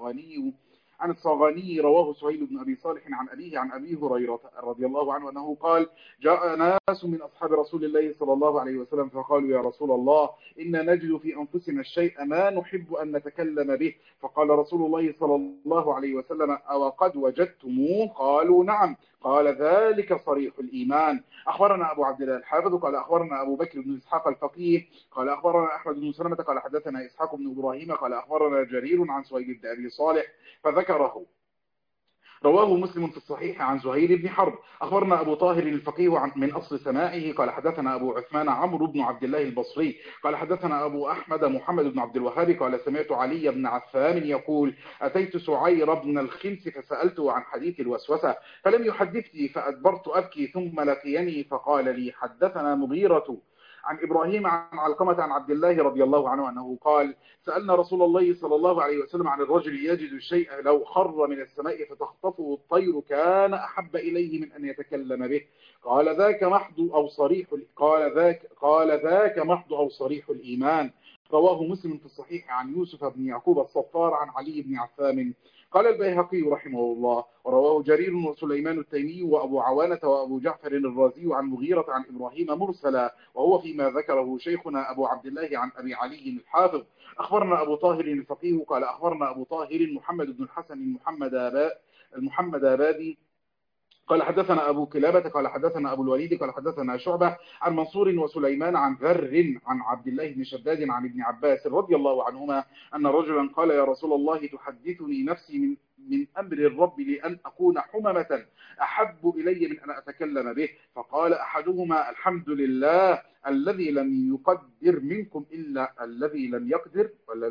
عن الصاغاني رواه سهيل بن أبي صالح عن أبيه عن أبي هريرة رضي الله عنه أنه قال جاء ناس من أصحاب رسول الله صلى الله عليه وسلم فقالوا يا رسول الله إن نجد في أنفسنا الشيء ما نحب أن نتكلم به فقال رسول الله صلى الله عليه وسلم أو قد وجدتموه قالوا نعم قال ذلك صريح الإيمان. أخبرنا أبو عبد الله الحافظ قال أخبرنا أبو بكر بن إسحاق الفقيه قال أخبرنا أحمد بن سلمة قال حدثنا إسحاق بن إبراهيم قال أخبرنا جرير عن سهيل بن أبي صالح فذكره. رواه مسلم في الصحيح عن زهير بن حرب. أخبرنا أبو طاهر الفقيه من أصل سماعه قال حدثنا أبو عثمان عمرو بن عبد الله البصري قال حدثنا أبو أحمد محمد بن عبد الوهاب قال سمعت علي بن عفان يقول أتيت سعير بن الخنس فسألته عن حديث الوسوسة فلم يحدثني فأدبرت أبكي ثم لقيني فقال لي حدثنا مغيرة عن إبراهيم عن علقمة عن عبد الله رضي الله عنه أنه قال سألنا رسول الله صلى الله عليه وسلم عن الرجل يجد الشيء لو خر من السماء فتخطفه الطير كان أحب إليه من أن يتكلم به قال ذاك محض أو صريح الإيمان. رواه مسلم في الصحيح عن يوسف بن يعقوب الصفار عن علي بن عفان قال البيهقي رحمه الله: ورواه جرير وسليمان التيمي وأبو عوانة وأبو جعفر الرازي عن مغيرة عن إبراهيم مرسلا، وهو فيما ذكره شيخنا أبو عبد الله عن أبي علي الحافظ. أخبرنا أبو طاهر الفقيه قال أخبرنا أبو طاهر محمد بن الحسن المحمد آبادي قال حدثنا أبو كلابة قال حدثنا أبو الوليد قال حدثنا شعبة عن منصور وسليمان عن ذر عن عبد الله بن شداد عن ابن عباس رضي الله عنهما أن رجلا قال: يا رسول الله، تحدثني نفسي من أمر الرب لأن أكون حممة أحب إلي من أن أتكلم به. فقال أحدهما: الحمد لله الذي لم يقدر منكم إلا الذي لم يقدر، ولا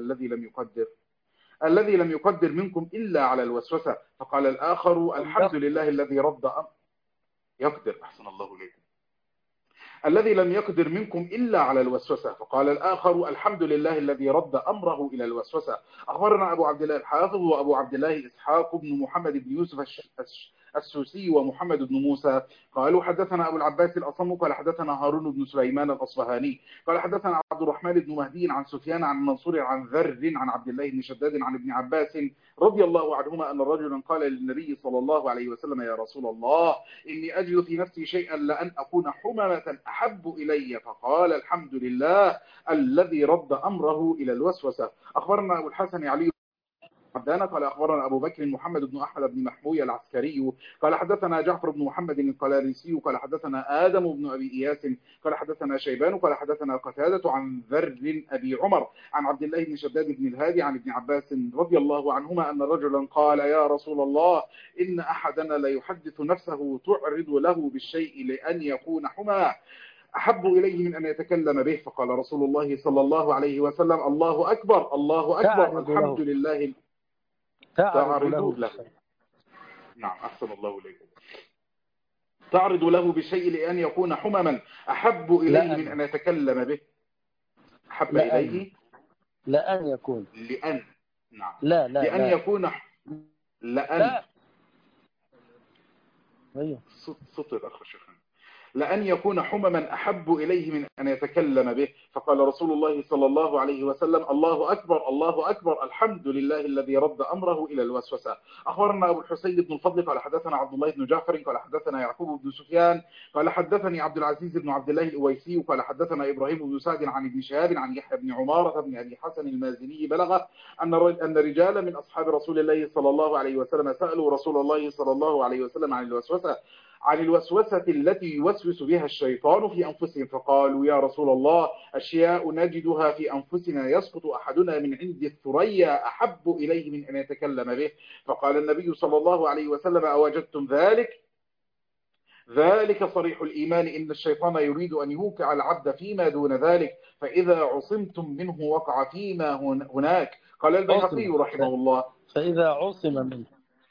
الذي لم يقدر منكم إلا على الوسوسة. فقال الآخر: الحمد لله الذي رد يقدر. أحسن الله إليكم. الذي لم يقدر منكم إلا على الوسوسة. فقال الآخر: الحمد لله الذي رد أمره إلى الوسوسة. أخبرنا أبو عبد الله الحافظ وأبو عبد الله إسحاق بن محمد بن يوسف السوسي ومحمد بن موسى قالوا حدثنا أبو العباس الأصم قال حدثنا هارون بن سليمان الأصفهاني قال حدثنا عبد الرحمن بن مهدي عن سفيان عن منصور عن ذر عن عبد الله بن شداد عن ابن عباس رضي الله عنهما أن رجلا قال للنبي صلى الله عليه وسلم: يا رسول الله، إني أجد في نفسي شيئا لأن أكون حممة أحب إلي. فقال: الحمد لله الذي رد أمره إلى الوسوسة. أخبرنا أبو الحسن علي عبدان قال أخبرنا أبو بكر محمد بن أحمد بن محموي العسكري قال حدثنا جعفر بن محمد القلاريسي قال حدثنا آدم بن أبي إياس قال حدثنا شيبان قال حدثنا قتادة عن ذر أبي عمر عن عبد الله بن شداد بن الهادي عن ابن عباس رضي الله عنهما أن رجلا قال: يا رسول الله، إن أحدنا لا يحدث نفسه تعرض له بالشيء لأن يكون حمى أحب إليه من أن يتكلم به. فقال رسول الله صلى الله عليه وسلم: الله أكبر الله أكبر الحمد لله. تعرض له. نعم، أحسن الله إليكم. تعرض له بشيء لأن يكون حمما أحب إليه من أن يتكلم به. أحب إليه لأن يكون لأن نعم لأن يكون لأن أيوه صوت الأخ شيخنا. لأن يكون حمما أحب إليه من أن يتكلم به. فقال رسول الله صلى الله عليه وسلم: الله أكبر الله أكبر الحمد لله الذي رد أمره إلى الوسوسة. أخبرنا أبو الحسين بن الفضل قال حدثنا عبد الله بن جعفر قال حدثنا يعقوب بن سفيان قال حدثني عبد العزيز بن عبد الله الأويسي قال حدثنا إبراهيم بن سعد عن ابن شهاب عن يحيى بن عمارة بن أبي حسن المازني بلغه أن رجالا من أصحاب رسول الله صلى الله عليه وسلم سألوا رسول الله صلى الله عليه وسلم عن الوسوسة التي يوسوس بها الشيطان في أنفسهم. فقالوا: يا رسول الله، أشياء نجدها في أنفسنا يسقط أحدنا من عند الثريا أحب إليه من أن يتكلم به. فقال النبي صلى الله عليه وسلم: أوجدتم ذلك صريح الإيمان، إن الشيطان يريد أن يوقع العبد فيما دون ذلك، فإذا عصمتم منه وقع فيما هناك. قال البيهقي رحمه الله: فإذا عصم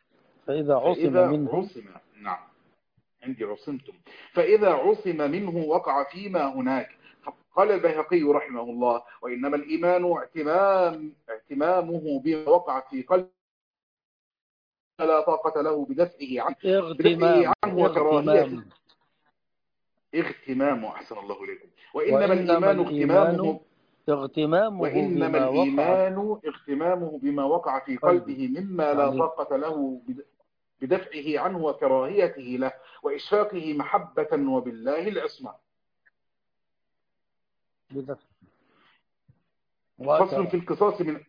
منه نعم عندي عصمتم، فإذا عصم منه وقع فيما هناك. قال البيهقي رحمه الله: وإنما الإيمان اعتمامه بما وقع في قلبه لا طاقة له بدفعه عنه وكراهيته. اغتمامه. أحسن الله إليكم. وإنما الإيمان اغتمامه بما وقع في قلبه مما لا طاقة له بدفعه عنه وكراهيته له وإشفاقه محبة وبالله العصمة. فصل في القصاص من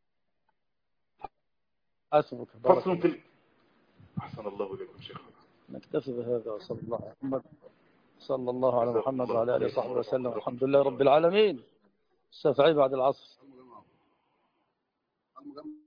فصل في أحسن الله إليكم شيخنا. نكتفي بهذا. صلى الله على محمد وعلى آله وصحبه وسلم. الحمد لله رب العالمين. الشافعي بعد العصر.